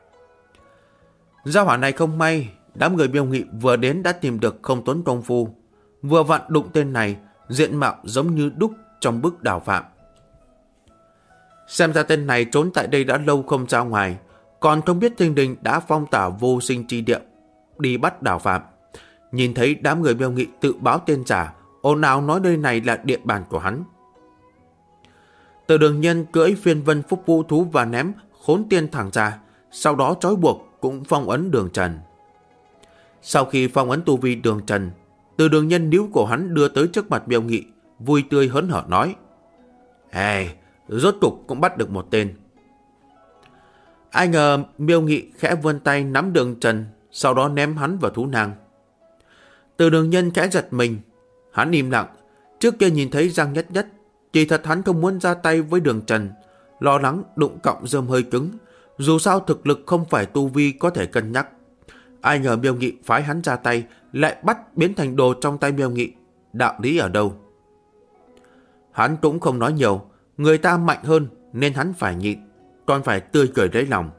Giao hỏa này không may, đám người Miêu Nghị vừa đến đã tìm được không tốn công phu, vừa vặn đụng tên này, diện mạo giống như đúc trong bức Đào Phạm. Xem ra tên này trốn tại đây đã lâu không ra ngoài, còn không biết Thiên Đình đã phong tỏa vô sinh chi địa đi bắt Đào Phạm. Nhìn thấy đám người Miêu Nghị tự báo tên giả, ồn ào nói nơi này là địa bàn của hắn. Từ Đường Nhiên cưỡi phiên vân phúc vũ thú và ném khốn tiên thẳng ra, sau đó trói buộc cũng phong ấn Đường Trần. Sau khi phong ấn tu vi Đường Trần, Từ Đường Nhiên níu cổ hắn đưa tới trước mặt Miêu Nghị, vui tươi hớn hở nói: rốt cục cũng bắt được một tên. Ai ngờ Miêu Nghị khẽ vươn tay nắm Đường Trần, sau đó ném hắn vào thú nang. Từ Đường Nhiên khẽ giật mình, hắn im lặng. Trước kia nhìn thấy Giang Nhất Nhất, kỳ thật hắn không muốn ra tay với Đường Trần, lo lắng đụng cọng rơm hơi cứng, dù sao thực lực không phải tu vi có thể cân nhắc. Ai ngờ Miêu Nghị phái hắn ra tay, lại bắt biến thành đồ trong tay Miêu Nghị. Đạo lý ở đâu? Hắn cũng không nói nhiều, người ta mạnh hơn nên hắn phải nhịn, còn phải tươi cười lấy lòng.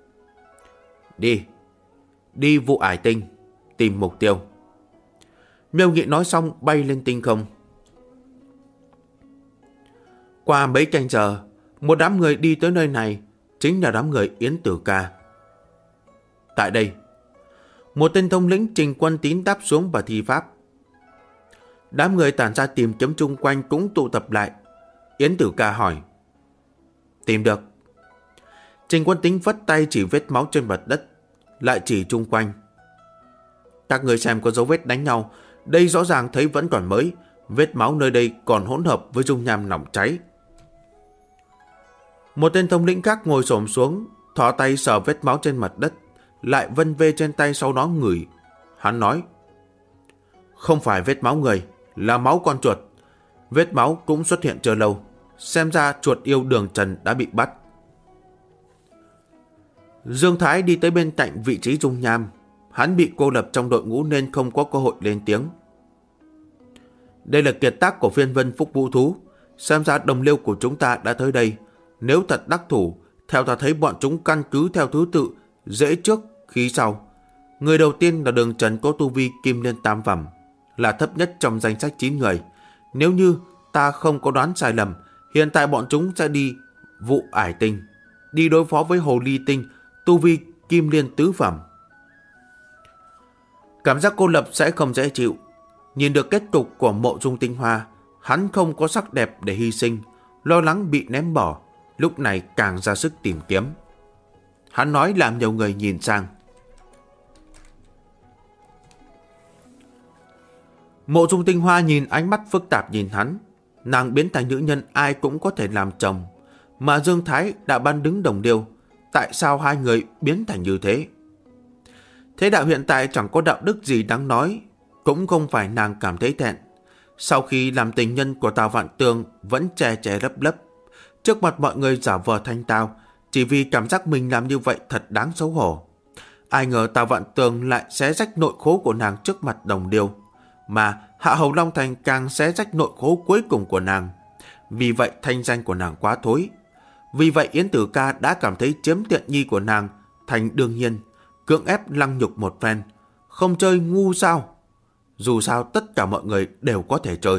Đi vụ ải tinh, tìm mục tiêu. Miêu Nghị nói xong bay lên tinh không. Qua mấy canh giờ, một đám người đi tới nơi này, chính là đám người Yến Tử Ca. Tại đây, một tên thống lĩnh Trình Quân Tín đáp xuống và thi pháp. Đám người tản ra tìm kiếm chung quanh cũng tụ tập lại. Yến Tử Ca hỏi: Tìm được. Trình Quân Tín vất tay chỉ vết máu trên mặt đất, lại chỉ chung quanh. Các người xem có dấu vết đánh nhau, đây rõ ràng thấy vẫn còn mới, vết máu nơi đây còn hỗn hợp với dung nham nóng cháy. Một tên thống lĩnh khác ngồi xổm xuống, thò tay sờ vết máu trên mặt đất, lại vân vê trên tay sau đó ngửi. Hắn nói: Không phải vết máu người, là máu con chuột. Vết máu cũng xuất hiện chưa lâu, xem ra chuột yêu Đường Trần đã bị bắt. Dương Thái đi tới bên cạnh vị trí dung nham. Hắn bị cô lập trong đội ngũ nên không có cơ hội lên tiếng. Đây là kiệt tác của phiên vân phúc vũ thú, xem ra đồng liêu của chúng ta đã tới đây. Nếu thật đắc thủ, theo ta thấy bọn chúng căn cứ theo thứ tự, dễ trước, khí sau. Người đầu tiên là Đường Trần có tu vi Kim Liên tam phẩm, là thấp nhất trong danh sách 9 người. Nếu như ta không có đoán sai lầm, hiện tại bọn chúng sẽ đi vụ ải tinh, đi đối phó với Hồ Ly Tinh, tu vi Kim Liên tứ phẩm. Cảm giác cô lập sẽ không dễ chịu. Nhìn được kết cục của Mộ Dung Tinh Hoa, hắn không có sắc đẹp để hy sinh, lo lắng bị ném bỏ, lúc này càng ra sức tìm kiếm. Hắn nói làm nhiều người nhìn sang. Mộ Dung Tinh Hoa nhìn ánh mắt phức tạp nhìn hắn. Nàng biến thành nữ nhân ai cũng có thể làm chồng, mà Dương Thái đã ban đứng đồng điêu. Tại sao hai người biến thành như thế? Thế đạo hiện tại chẳng có đạo đức gì đáng nói, cũng không phải nàng cảm thấy thẹn. Sau khi làm tình nhân của Tào Vạn Tường vẫn che che lấp lấp, trước mặt mọi người giả vờ thanh tao, chỉ vì cảm giác mình làm như vậy thật đáng xấu hổ. Ai ngờ Tào Vạn Tường lại xé rách nội khố của nàng trước mặt đồng điêu, mà Hạ Hầu Long Thành càng xé rách nội khố cuối cùng của nàng. Vì vậy thanh danh của nàng quá thối. Vì vậy Yến Tử Ca đã cảm thấy chiếm tiện nghi của nàng thành đương nhiên, cưỡng ép lăng nhục một phen. Không chơi ngu sao? Dù sao tất cả mọi người đều có thể chơi.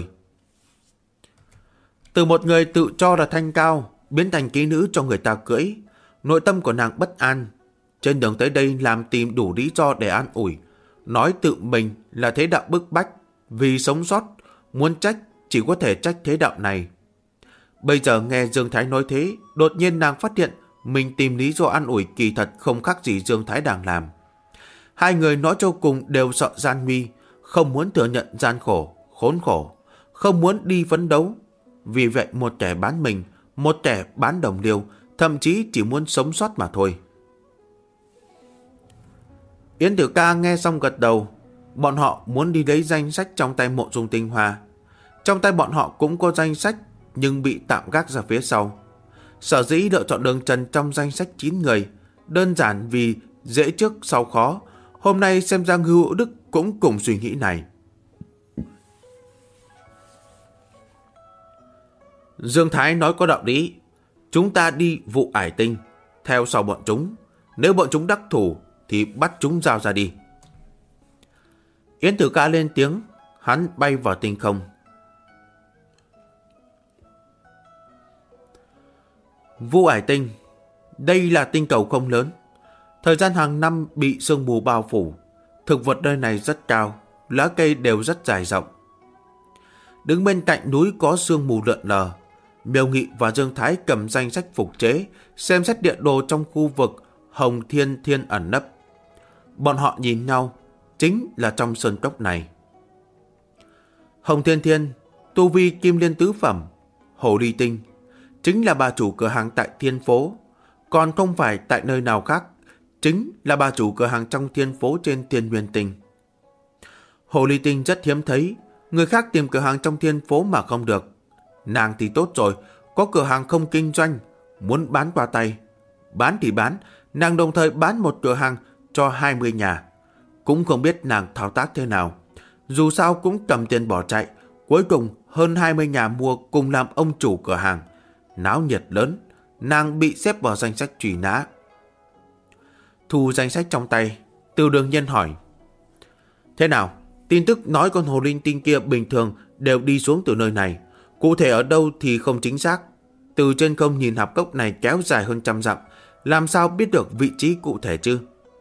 Từ một người tự cho là thanh cao, biến thành kỹ nữ cho người ta cưỡi, nội tâm của nàng bất an. Trên đường tới đây làm tìm đủ lý do để an ủi, nói tự mình là thế đạo bức bách, vì sống sót, muốn trách chỉ có thể trách thế đạo này. Bây giờ nghe Dương Thái nói thế, đột nhiên nàng phát hiện mình tìm lý do an ủi kỳ thật không khác gì Dương Thái đang làm. Hai người nói cho cùng đều sợ gian nguy, không muốn thừa nhận gian khổ, khốn khổ, không muốn đi phấn đấu. Vì vậy một kẻ bán mình, một kẻ bán đồng liêu, thậm chí chỉ muốn sống sót mà thôi. Yến Tử Ca nghe xong gật đầu. Bọn họ muốn đi lấy danh sách trong tay Mộ Dung Tinh Hoa. Trong tay bọn họ cũng có danh sách, nhưng bị tạm gác ra phía sau. Sở dĩ lựa chọn Đường Trần trong danh sách 9 người, đơn giản vì dễ trước sau khó. Hôm nay xem ra Ngưu Hữu Đức cũng cùng suy nghĩ này. Dương Thái nói có đạo lý. Chúng ta đi vụ ải tinh, theo sau bọn chúng. Nếu bọn chúng đắc thủ thì bắt chúng giao ra đi. Yến Tử Ca lên tiếng, hắn bay vào tinh không. Vụ ải tinh, đây là tinh cầu không lớn. Thời gian hàng năm bị sương mù bao phủ. Thực vật nơi này rất cao, lá cây đều rất dài rộng. Đứng bên cạnh núi có sương mù lượn lờ. Miêu Nghị và Dương Thái cầm danh sách phục chế, xem xét địa đồ trong khu vực Hồng Thiên Thiên ẩn nấp. Bọn họ nhìn nhau, chính là trong sơn cốc này. Hồng Thiên Thiên, tu vi Kim Liên tứ phẩm, Hồ Ly Tinh, chính là bà chủ cửa hàng tại Thiên Phố, còn không phải tại nơi nào khác, chính là bà chủ cửa hàng trong Thiên Phố trên Thiên Nguyên Tinh. Hồ Ly Tinh rất hiếm thấy, người khác tìm cửa hàng trong Thiên Phố mà không được. Nàng thì tốt rồi, có cửa hàng không kinh doanh, muốn bán qua tay. Bán thì bán, nàng đồng thời bán một cửa hàng cho 20 nhà. Cũng không biết nàng thao tác thế nào. Dù sao cũng cầm tiền bỏ chạy, cuối cùng hơn 20 nhà mua cùng làm ông chủ cửa hàng. Náo nhiệt lớn, nàng bị xếp vào danh sách truy nã. Thu danh sách trong tay, Từ Đường Nhân hỏi: thế nào? Tin tức nói con hồ linh tinh kia bình thường đều đi xuống từ nơi này. Cụ thể ở đâu thì không chính xác. Từ trên không nhìn hạp cốc này kéo dài hơn 100 dặm, làm sao biết được vị trí cụ thể chứ?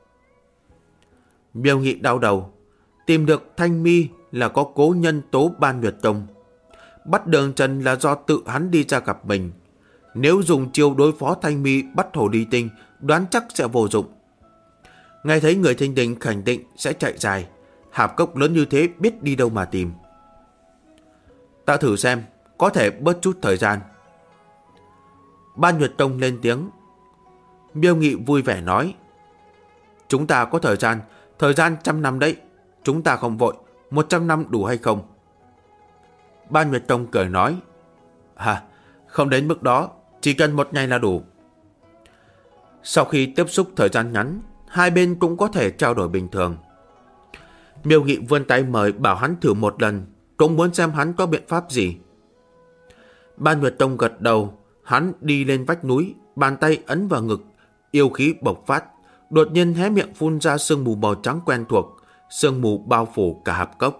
Miêu Nghị đau đầu. Tìm được Thanh Mi là có cố nhân tố Ban Nguyệt Tông. Bắt Đường Trần là do tự hắn đi ra gặp mình. Nếu dùng chiêu đối phó Thanh Mi bắt Hồ Ly Tinh, đoán chắc sẽ vô dụng. Nghe thấy người Thanh Đình khẳng định sẽ chạy dài. Hạp cốc lớn như thế biết đi đâu mà tìm. Ta thử xem, có thể bớt chút thời gian. Ban Nguyệt Tông lên tiếng. Miêu Nghị vui vẻ nói: chúng ta có thời gian 100 năm đấy. Chúng ta không vội, 100 năm đủ hay không? Ban Nguyệt Tông cười nói: không đến mức đó, chỉ cần 1 ngày là đủ. Sau khi tiếp xúc thời gian ngắn, hai bên cũng có thể trao đổi bình thường. Miêu Nghị vươn tay mời bảo hắn thử một lần, cũng muốn xem hắn có biện pháp gì. Ban Nguyệt Tông gật đầu, hắn đi lên vách núi, bàn tay ấn vào ngực, yêu khí bộc phát, đột nhiên hé miệng phun ra sương mù màu trắng quen thuộc, sương mù bao phủ cả hạp cốc.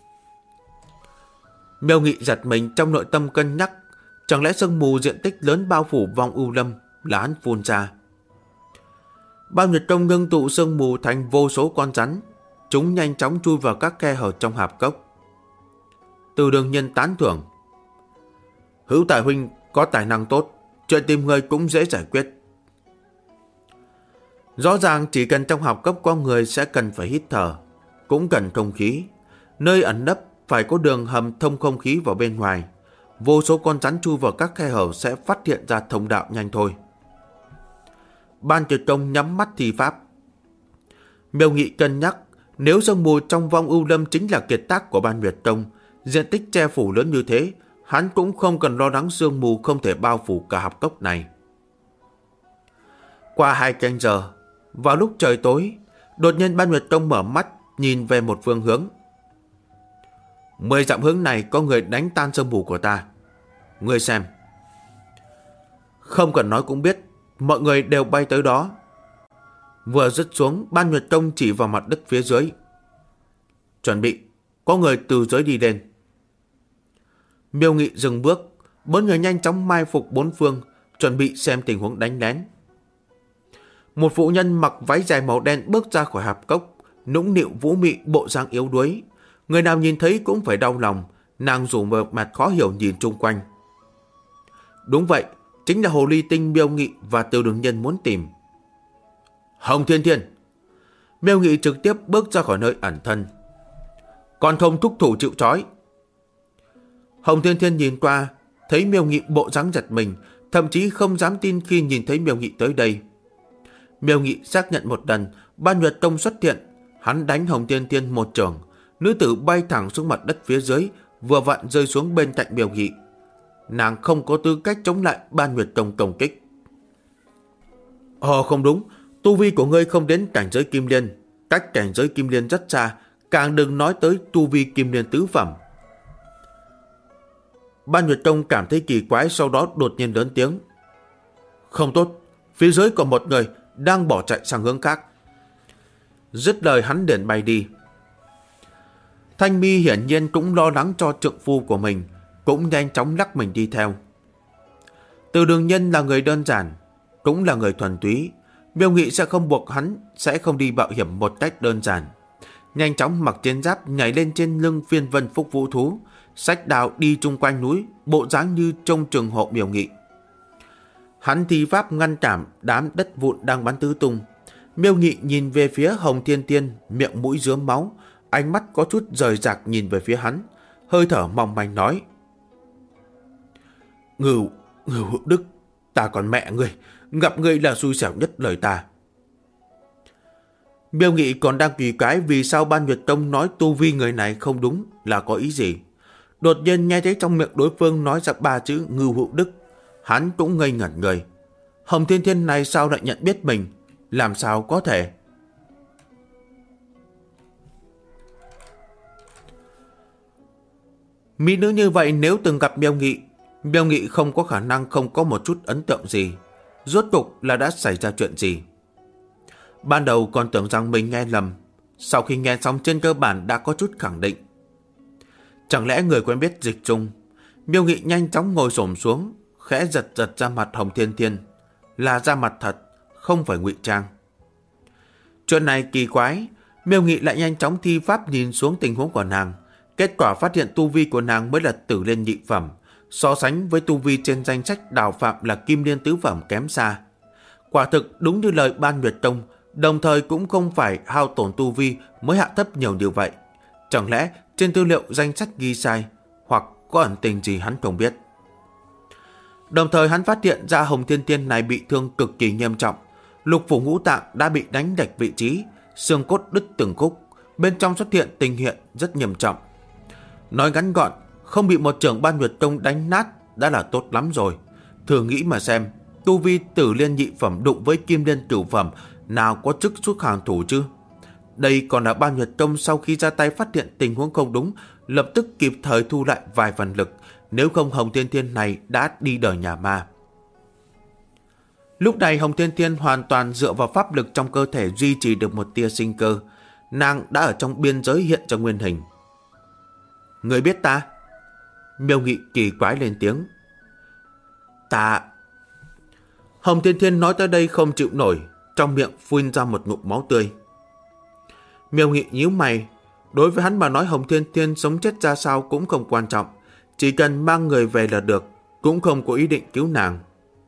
Miêu Nghị giật mình, trong nội tâm cân nhắc, chẳng lẽ sương mù diện tích lớn bao phủ vòng U Lâm là hắn phun ra? Ban Nguyệt Tông ngưng tụ sương mù thành vô số con rắn, chúng nhanh chóng chui vào các khe hở trong hạp cốc. Từ Đường Nhân tán thưởng: Hữu Tài huynh có tài năng tốt, chuyện tìm người cũng dễ giải quyết. Rõ ràng chỉ cần trong hạp cốc có người sẽ cần phải hít thở, cũng cần không khí. Nơi ẩn nấp phải có đường hầm thông không khí vào bên ngoài. Vô số con rắn chui vào các khe hở sẽ phát hiện ra thông đạo nhanh thôi. Ban Tuyệt Công nhắm mắt thi pháp. Miêu Nghị cân nhắc, nếu sương mù trong vong ưu lâm chính là kiệt tác của Ban Nguyệt Tông, diện tích che phủ lớn như thế, hắn cũng không cần lo lắng sương mù không thể bao phủ cả hạp cốc này. Qua 2 canh giờ, vào lúc trời tối, đột nhiên Ban Nguyệt Tông mở mắt, nhìn về một phương hướng. 10 dặm hướng này có người đánh tan sương mù của ta. Ngươi xem. Không cần nói cũng biết, mọi người đều bay tới đó. Vừa dứt xuống, Ban Nguyệt Tông chỉ vào mặt đất phía dưới. Chuẩn bị, có người từ dưới đi lên. Miêu Nghị dừng bước, 4 người nhanh chóng mai phục 4 phương, chuẩn bị xem tình huống đánh lén. Một phụ nhân mặc váy dài màu đen bước ra khỏi hạp cốc, nũng nịu vũ mị, bộ dáng yếu đuối. Người nào nhìn thấy cũng phải đau lòng, nàng rủ một mặt khó hiểu nhìn chung quanh. Đúng vậy, chính là hồ ly tinh Miêu Nghị và Từ Đường Nhân muốn tìm. Hồng Thiên Thiên! Miêu Nghị trực tiếp bước ra khỏi nơi ẩn thân. Còn không thúc thủ chịu trói. Hồng Thiên Thiên nhìn qua, thấy Miêu Nghị bộ dáng giật mình, thậm chí không dám tin khi nhìn thấy Miêu Nghị tới đây. Miêu Nghị xác nhận một lần, Ban Nguyệt Tông xuất hiện, hắn đánh Hồng Thiên Thiên một chưởng, nữ tử bay thẳng xuống mặt đất phía dưới, vừa vặn rơi xuống bên cạnh Miêu Nghị. Nàng không có tư cách chống lại Ban Nguyệt Tông công kích. Không đúng, tu vi của ngươi không đến cảnh giới Kim Liên, cách cảnh giới Kim Liên rất xa, càng đừng nói tới tu vi Kim Liên tứ phẩm. Ban Nguyệt Tông cảm thấy kỳ quái, sau đó đột nhiên lớn tiếng. Không tốt, phía dưới còn một người đang bỏ chạy sang hướng khác. Dứt lời hắn liền bay đi. Thanh Mi hiển nhiên cũng lo lắng cho trượng phu của mình, cũng nhanh chóng lắc mình đi theo. Từ Đường Nhân là người đơn giản, cũng là người thuần túy. Miêu Nghị sẽ không buộc hắn, sẽ không đi mạo hiểm một cách đơn giản. Nhanh chóng mặc chiến giáp nhảy lên trên lưng Phiên Vân Phúc Vũ Thú, xách đào đi chung quanh núi, bộ dáng như trông trường hộ Miêu Nghị. Hắn thi pháp ngăn cản đám đất vụn đang bắn tứ tung. Miêu Nghị nhìn về phía Hồng Thiên Thiên, miệng mũi rướm máu, ánh mắt có chút rời rạc nhìn về phía hắn, hơi thở mong manh nói. Ngưu Đức, ta còn mẹ ngươi, gặp ngươi là xui xẻo nhất lời ta. Miêu Nghị còn đang kỳ quái vì sao Ban Nguyệt Tông nói tu vi người này không đúng là có ý gì. Đột nhiên nghe thấy trong miệng đối phương nói ra 3 chữ Ngưu Hữu Đức, hắn cũng ngây ngẩn người. Hồng Thiên Thiên này sao lại nhận biết mình, làm sao có thể? Mỹ nữ như vậy nếu từng gặp Miêu Nghị không có khả năng không có một chút ấn tượng gì. Rốt cuộc là đã xảy ra chuyện gì? Ban đầu còn tưởng rằng mình nghe lầm, sau khi nghe xong trên cơ bản đã có chút khẳng định. Chẳng lẽ người quen biết Dịch Trung? Miêu Nghị nhanh chóng ngồi xổm xuống, khẽ giật ra mặt Hồng Thiên Thiên, là da mặt thật, không phải ngụy trang. Chuyện này kỳ quái, Miêu Nghị lại nhanh chóng thi pháp nhìn xuống tình huống của nàng, kết quả phát hiện tu vi của nàng mới là Tử Liên nhị phẩm, so sánh với tu vi trên danh sách Đào Phạm là Kim Liên tứ phẩm kém xa. Quả thực đúng như lời Ban Nguyệt Tông, đồng thời cũng không phải hao tổn tu vi mới hạ thấp nhiều như vậy. Chẳng lẽ trên tư liệu danh sách ghi sai, hoặc có ẩn tình gì hắn không biết. Đồng thời hắn phát hiện ra Hồng Thiên Thiên này bị thương cực kỳ nghiêm trọng, lục phủ ngũ tạng đã bị đánh lệch vị trí, xương cốt đứt từng khúc, bên trong xuất hiện tình hiện rất nghiêm trọng. Nói ngắn gọn, không bị một trưởng Ban Nguyệt Tông đánh nát đã là tốt lắm rồi. Thử nghĩ mà xem, tu vi Tử Liên nhị phẩm đụng với Kim Liên cửu phẩm, nào có chức xuất hàng thủ chứ? Đây còn là Ban Nguyệt Tông sau khi ra tay phát hiện tình huống không đúng, lập tức kịp thời thu lại vài phần lực, nếu không Hồng Thiên Thiên này đã đi đời nhà ma. Lúc này Hồng Thiên Thiên hoàn toàn dựa vào pháp lực trong cơ thể duy trì được một tia sinh cơ. Nàng đã ở trong biên giới hiện ra nguyên hình. Người biết ta? Miêu Nghị kỳ quái lên tiếng. Ta... Hồng Thiên Thiên nói tới đây không chịu nổi, trong miệng phun ra một ngụm máu tươi. Miêu Nghị nhíu mày, đối với hắn mà nói Hồng Thiên Thiên sống chết ra sao cũng không quan trọng, chỉ cần mang người về là được, cũng không có ý định cứu nàng.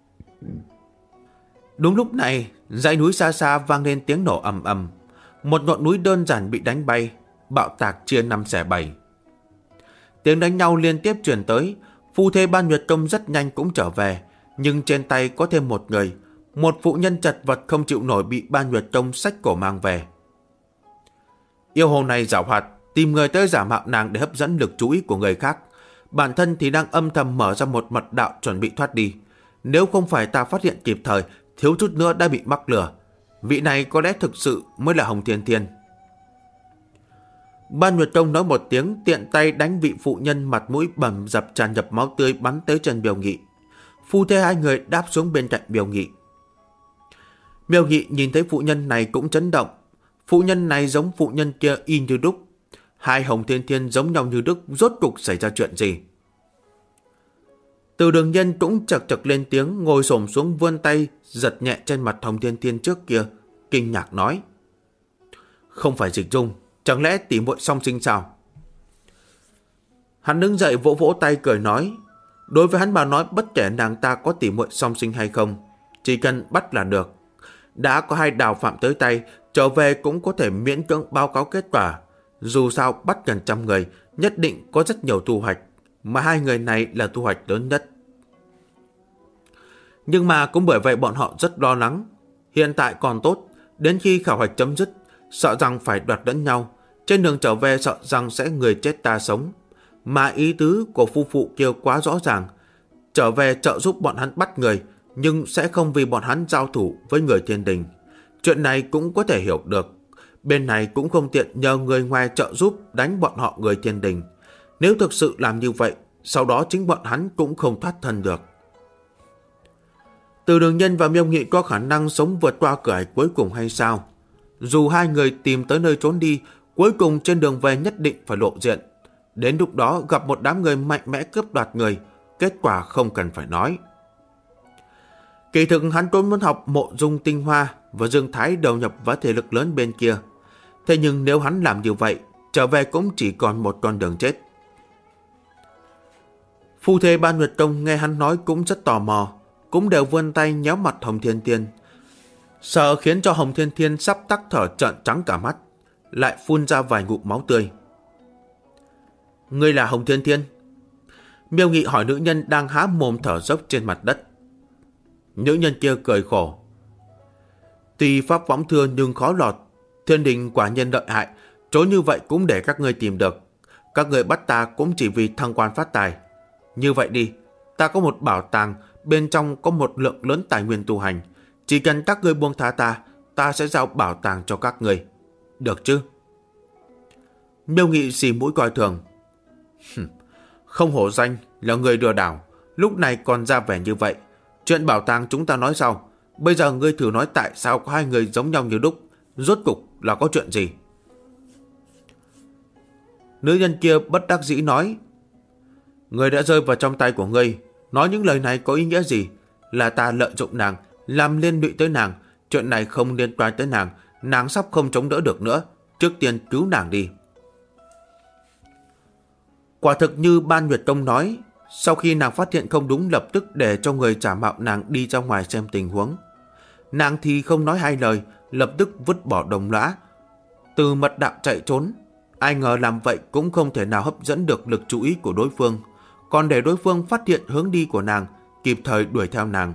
Đúng lúc này, dãy núi xa xa vang lên tiếng nổ ầm ầm, một ngọn núi đơn giản bị đánh bay, bạo tạc chia 5 xẻ 7. Tiếng đánh nhau liên tiếp truyền tới, phu thê Ban Nguyệt Tông rất nhanh cũng trở về, nhưng trên tay có thêm một người, một phụ nhân chật vật không chịu nổi bị Ban Nguyệt Tông xách cổ mang về. Yêu hồ này giảo hoạt, tìm người tới giả mạo nàng để hấp dẫn lực chú ý của người khác, bản thân thì đang âm thầm mở ra một mật đạo chuẩn bị thoát đi. Nếu không phải ta phát hiện kịp thời, thiếu chút nữa đã bị mắc lừa. Vị này có lẽ thực sự mới là Hồng Thiên Thiên. Ban Nguyệt Tông nói một tiếng, tiện tay đánh vị phụ nhân mặt mũi bầm dập tràn ngập máu tươi bắn tới chân Miêu Nghị. Phu thê hai người đáp xuống bên cạnh Miêu Nghị. Miêu Nghị nhìn thấy phụ nhân này cũng chấn động. Phụ nhân này giống phụ nhân kia y như đúc. Hai Hồng Thiên Thiên giống nhau như đúc, rốt cuộc xảy ra chuyện gì? Từ Đường Nhân cũng chật chật lên tiếng, ngồi xổm xuống vươn tay giật nhẹ trên mặt Hồng Thiên Thiên trước kia, kinh ngạc nói: Không phải Dịch Dung, chẳng lẽ tỉ muội song sinh sao? Hắn đứng dậy vỗ vỗ tay cười nói: Đối với hắn mà nói, bất kể nàng ta có tỉ muội song sinh hay không, chỉ cần bắt là được. Đã có 2 đào phạm tới tay, trở về cũng có thể miễn cưỡng báo cáo kết quả. Dù sao bắt gần 100 người, nhất định có rất nhiều thu hoạch, mà 2 người này là thu hoạch lớn nhất. Nhưng mà cũng bởi vậy bọn họ rất lo lắng. Hiện tại còn tốt, đến khi khảo hạch chấm dứt, sợ rằng phải đoạt lẫn nhau. Trên đường trở về sợ rằng sẽ người chết ta sống. Mà ý tứ của phu phụ kia quá rõ ràng. Trở về trợ giúp bọn hắn bắt người, nhưng sẽ không vì bọn hắn giao thủ với người thiên đình. Chuyện này cũng có thể hiểu được. Bên này cũng không tiện nhờ người ngoài trợ giúp đánh bọn họ người thiên đình. Nếu thực sự làm như vậy, sau đó chính bọn hắn cũng không thoát thân được. Từ Đường Nhân và Miêu Nghị có khả năng sống vượt qua cửa ải cuối cùng hay sao? Dù 2 người tìm tới nơi trốn đi, cuối cùng trên đường về nhất định phải lộ diện. Đến lúc đó gặp một đám người mạnh mẽ cướp đoạt người, kết quả không cần phải nói. Kỳ thực hắn vốn muốn học Mộ Dung Tinh Hoa và Dương Thái đầu nhập vào thể lực lớn bên kia. Thế nhưng nếu hắn làm như vậy, trở về cũng chỉ còn một con đường chết. Phu thê Ban Nguyệt Tông nghe hắn nói cũng rất tò mò, cũng đều vươn tay nhéo mặt Hồng Thiên Thiên. Sợ khiến cho Hồng Thiên Thiên sắp tắc thở trợn trắng cả mắt, lại phun ra vài ngụm máu tươi. Ngươi là Hồng Thiên Thiên? Miêu Nghị hỏi nữ nhân đang há mồm thở dốc trên mặt đất. Nữ nhân kia cười khổ. Tuy pháp võng thưa nhưng khó lọt, thiên đình quả nhân lợi hại, trốn như vậy cũng để các ngươi tìm được. Các ngươi bắt ta cũng chỉ vì thăng quan phát tài. Như vậy đi, ta có một bảo tàng, bên trong có một lượng lớn tài nguyên tu hành. Chỉ cần các ngươi buông tha ta, ta sẽ giao bảo tàng cho các ngươi. Được chứ? Miêu Nghị xì mũi coi thường. Không hổ danh là người lừa đảo, lúc này còn ra vẻ như vậy. Chuyện bảo tàng chúng ta nói sau. Bây giờ ngươi thử nói tại sao có 2 người giống nhau như đúc. Rốt cục là có chuyện gì? Nữ nhân kia bất đắc dĩ nói. Người đã rơi vào trong tay của ngươi. Nói những lời này có ý nghĩa gì? Là ta lợi dụng nàng, làm liên lụy tới nàng. Chuyện này không liên quan tới nàng. Nàng sắp không chống đỡ được nữa. Trước tiên cứu nàng đi. Quả thực như Ban Nguyệt Tông nói, sau khi nàng phát hiện không đúng lập tức để cho người giả mạo nàng đi ra ngoài xem tình huống. Nàng thì không nói 2 lời, lập tức vứt bỏ đồng lõa, từ mật đạo chạy trốn. Ai ngờ làm vậy cũng không thể nào hấp dẫn được lực chú ý của đối phương, còn để đối phương phát hiện hướng đi của nàng, kịp thời đuổi theo nàng.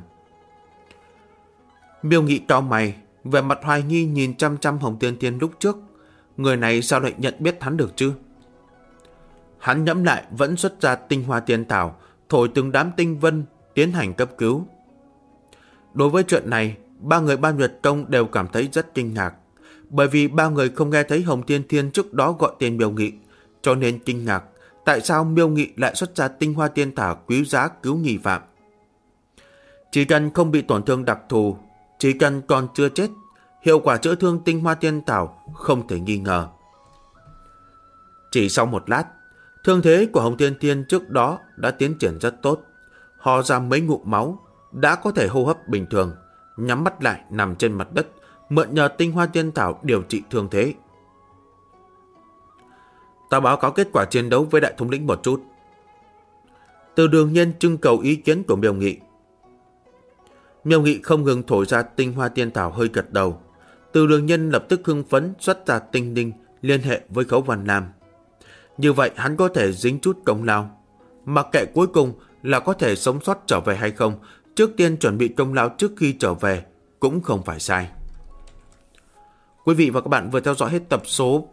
Miêu Nghị cau mày, vẻ mặt hoài nghi nhìn chăm chăm Hồng Thiên Thiên lúc trước. Người này sao lại nhận biết hắn được chứ? Hắn nhẫm lại vẫn xuất ra tinh hoa tiên thảo, thổi từng đám tinh vân, tiến hành cấp cứu. Đối với chuyện này, 3 người Ban Nguyệt Tông đều cảm thấy rất kinh ngạc, bởi vì 3 người không nghe thấy Hồng Thiên Thiên trước đó gọi tên Miêu Nghị, cho nên kinh ngạc tại sao Miêu Nghị lại xuất ra tinh hoa tiên thảo quý giá cứu nghi phạm. Chỉ cần không bị tổn thương đặc thù, chỉ cần còn chưa chết, hiệu quả chữa thương tinh hoa tiên thảo không thể nghi ngờ. Chỉ sau một lát, thương thế của Hồng Thiên Thiên trước đó đã tiến triển rất tốt. Ho ra mấy ngụm máu, đã có thể hô hấp bình thường, nhắm mắt lại nằm trên mặt đất, mượn nhờ tinh hoa tiên thảo điều trị thương thế. Ta báo cáo kết quả chiến đấu với đại thống lĩnh một chút. Từ Đường Nhân trưng cầu ý kiến của Miêu Nghị. Miêu Nghị không ngừng thổi ra tinh hoa tiên thảo hơi gật đầu. Từ Đường Nhân lập tức hưng phấn xuất ra tinh linh liên hệ với Khấu Văn Lam. Như vậy hắn có thể dính chút công lao. Mặc kệ cuối cùng là có thể sống sót trở về hay không, trước tiên chuẩn bị công lao trước khi trở về cũng không phải sai. Quý vị và các bạn vừa theo dõi hết tập số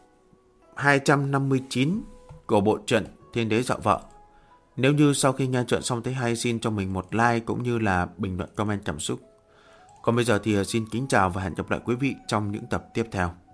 259 của bộ truyện Thiên Đế Dạo Vợ. Nếu như sau khi nghe truyện xong thấy hay, xin cho mình một like cũng như là bình luận comment cảm xúc. Còn bây giờ thì xin kính chào và hẹn gặp lại quý vị trong những tập tiếp theo.